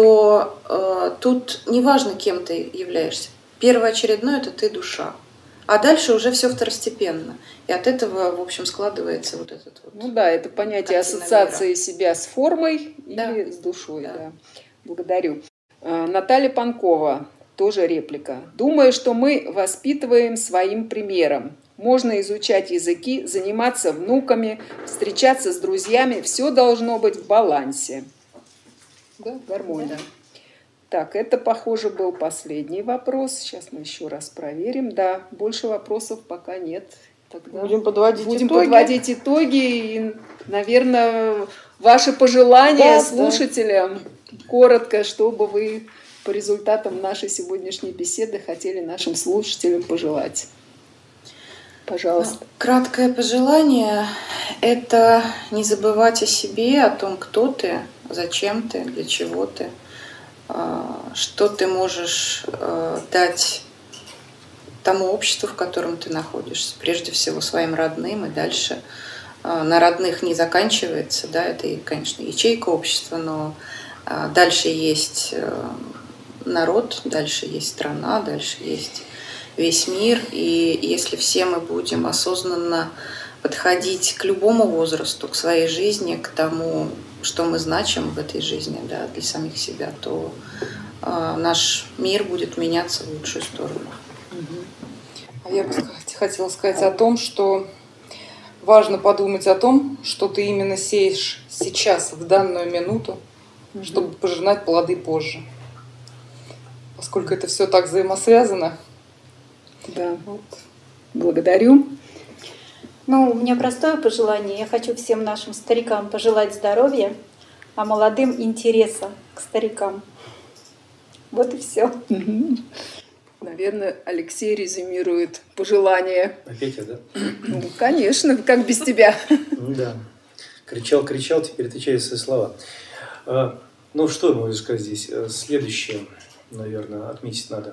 то тут неважно, кем ты являешься. Первоочередное – это ты душа. А дальше уже все второстепенно. И от этого, в общем, складывается вот этот вот... Ну да, это понятие ассоциации себя с формой или с душой. Да. Да. Благодарю. Наталья Панкова, тоже реплика. Думаю, что мы воспитываем своим примером. Можно изучать языки, заниматься внуками, встречаться с друзьями. Все должно быть в балансе. Да, гармония. Да. Так, это, похоже, был последний вопрос. Сейчас мы еще раз проверим. Да, больше вопросов пока нет. Тогда будем подводить итоги. И, наверное, ваши пожелания слушателям. Коротко, чтобы вы по результатам нашей сегодняшней беседы хотели нашим слушателям пожелать. Пожалуйста. Краткое пожелание – это не забывать о себе, о том, кто ты, зачем ты, для чего ты. Что ты можешь дать тому обществу, в котором ты находишься, прежде всего своим родным, и дальше на родных не заканчивается, да, это, конечно, ячейка общества, но дальше есть народ, дальше есть страна, дальше есть весь мир, и если все мы будем осознанно подходить к любому возрасту, к своей жизни, к тому, что мы значим в этой жизни, да, для самих себя, то наш мир будет меняться в лучшую сторону. А я бы хотела сказать о том, что важно подумать о том, что ты именно сеешь сейчас, в данную минуту, чтобы пожинать плоды позже. Поскольку это все так взаимосвязано. Да, вот. Благодарю. Ну, у меня простое пожелание. Я хочу всем нашим старикам пожелать здоровья, а молодым интереса к старикам. Вот и все. Наверное, Алексей резюмирует пожелания. Опять я, да? Ну, конечно, как без тебя. Ну да. Кричал, теперь отвечаю свои слова. Ну, что я могу сказать здесь? Следующее, наверное, отметить надо.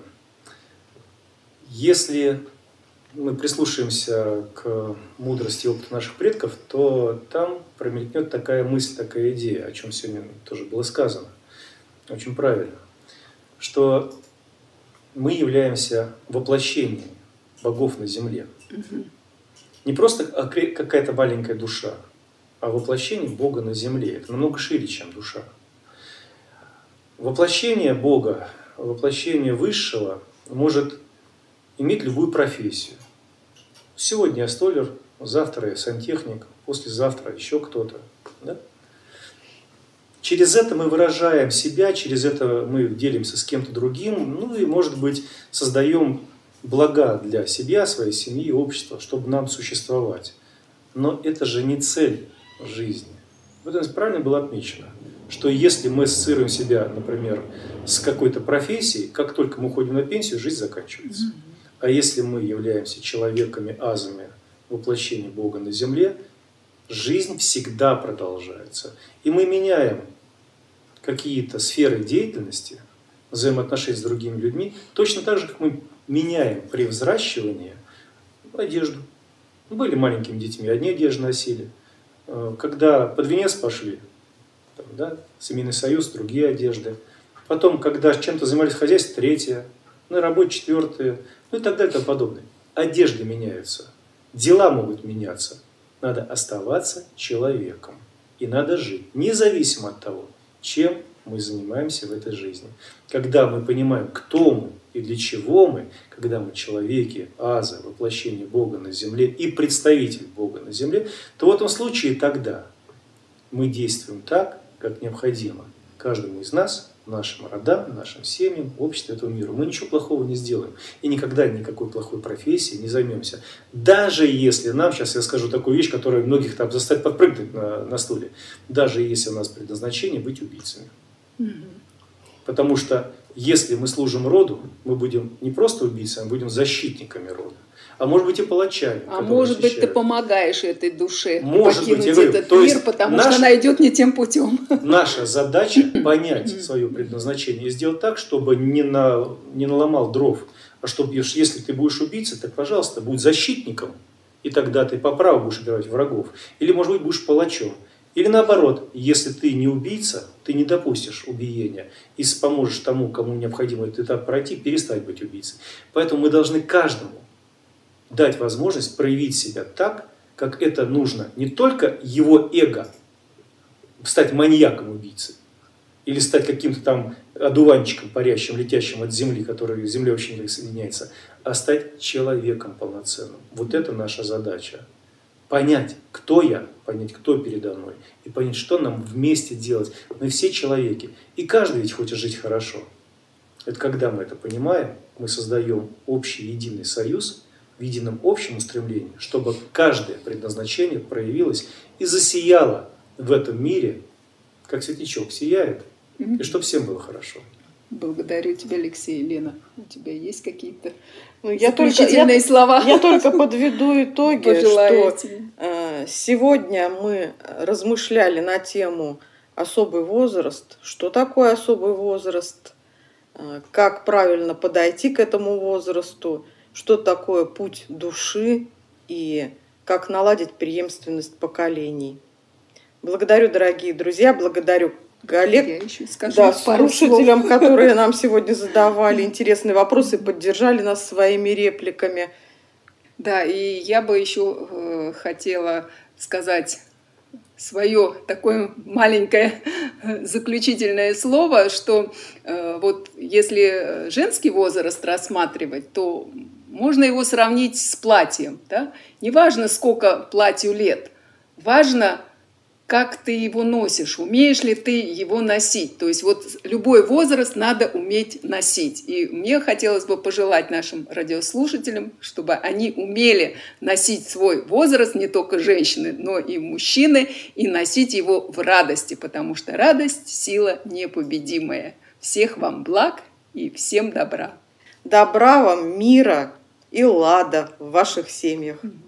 Если мы прислушаемся к мудрости и опыту наших предков, то там промелькнет такая мысль, такая идея, о чем сегодня тоже было сказано. Очень правильно. Что мы являемся воплощением богов на земле. Не просто какая-то маленькая душа, а воплощение Бога на земле. Это намного шире, чем душа. Воплощение Бога, воплощение Высшего может иметь любую профессию. Сегодня я столяр, завтра я сантехник, послезавтра еще кто-то. Да? Через это мы выражаем себя, через это мы делимся с кем-то другим, ну и, может быть, создаем блага для себя, своей семьи, общества, чтобы нам существовать. Но это же не цель жизни. В этом правильно было отмечено, что если мы ассоциируем себя, например, с какой-то профессией, как только мы уходим на пенсию, жизнь заканчивается. А если мы являемся человеками, азами, воплощения Бога на земле, жизнь всегда продолжается. И мы меняем какие-то сферы деятельности, взаимоотношений с другими людьми, точно так же, как мы меняем при взращивании одежду. Были маленькими детьми, одни одежды носили. Когда под венец пошли, там, да, семейный союз, другие одежды. Потом, когда чем-то занимались в хозяйстве, третья, на работе четвертая, ну и так далее и тому подобное. Одежды меняются, дела могут меняться. Надо оставаться человеком. И надо жить, независимо от того, чем мы занимаемся в этой жизни. Когда мы понимаем, кто мы и для чего мы, когда мы человеки, азы, воплощение Бога на земле и представитель Бога на земле, то в этом случае тогда мы действуем так, как необходимо каждому из нас, нашим родам, нашим семьям, обществу, этому миру. Мы ничего плохого не сделаем. И никогда никакой плохой профессией не займемся. Даже если нам, сейчас я скажу такую вещь, которая многих там заставит подпрыгнуть на стуле, даже если у нас предназначение быть убийцами. Потому что если мы служим роду, мы будем не просто убийцами, мы будем защитниками рода. А может быть и палачами. А может быть, ты помогаешь этой душе может покинуть быть, говорю, этот мир, потому что она идет не тем путем. Наша задача понять свое предназначение и сделать так, чтобы не наломал дров, а чтобы, если ты будешь убийцей, так, пожалуйста, будь защитником, и тогда ты по праву будешь убивать врагов. Или, может быть, будешь палачом. Или наоборот, если ты не убийца, ты не допустишь убиения и поможешь тому, кому необходимо этот этап пройти, перестать быть убийцей. Поэтому мы должны каждому дать возможность проявить себя так, как это нужно. Не только его эго, стать маньяком-убийцей, или стать каким-то там одуванчиком, парящим, летящим от земли, который к земле очень не соединяется, а стать человеком полноценным. Вот это наша задача. Понять, кто я, понять, кто передо мной, и понять, что нам вместе делать. Мы все человеки, и каждый ведь хочет жить хорошо. Это когда мы это понимаем, мы создаем общий единый союз, в едином общем устремлении, чтобы каждое предназначение проявилось и засияло в этом мире, как светлячок сияет, и чтобы всем было хорошо. Благодарю тебя, Алексей. Лена, у тебя есть какие-то заключительные слова? Я только подведу итоги, что сегодня мы размышляли на тему особый возраст, что такое особый возраст, как правильно подойти к этому возрасту, что такое путь души и как наладить преемственность поколений. Благодарю, дорогие друзья, благодарю коллег, Я еще скажу слушателям, которые нам сегодня задавали интересные вопросы, поддержали нас своими репликами. Да, и я бы еще хотела сказать свое такое маленькое заключительное слово, что вот если женский возраст рассматривать, то можно его сравнить с платьем. Да? Неважно, сколько платью лет, важно, как ты его носишь, умеешь ли ты его носить. То есть вот любой возраст надо уметь носить. И мне хотелось бы пожелать нашим радиослушателям, чтобы они умели носить свой возраст, не только женщины, но и мужчины, и носить его в радости, потому что радость – сила непобедимая. Всех вам благ и всем добра. Добра вам, мира и лада в ваших семьях.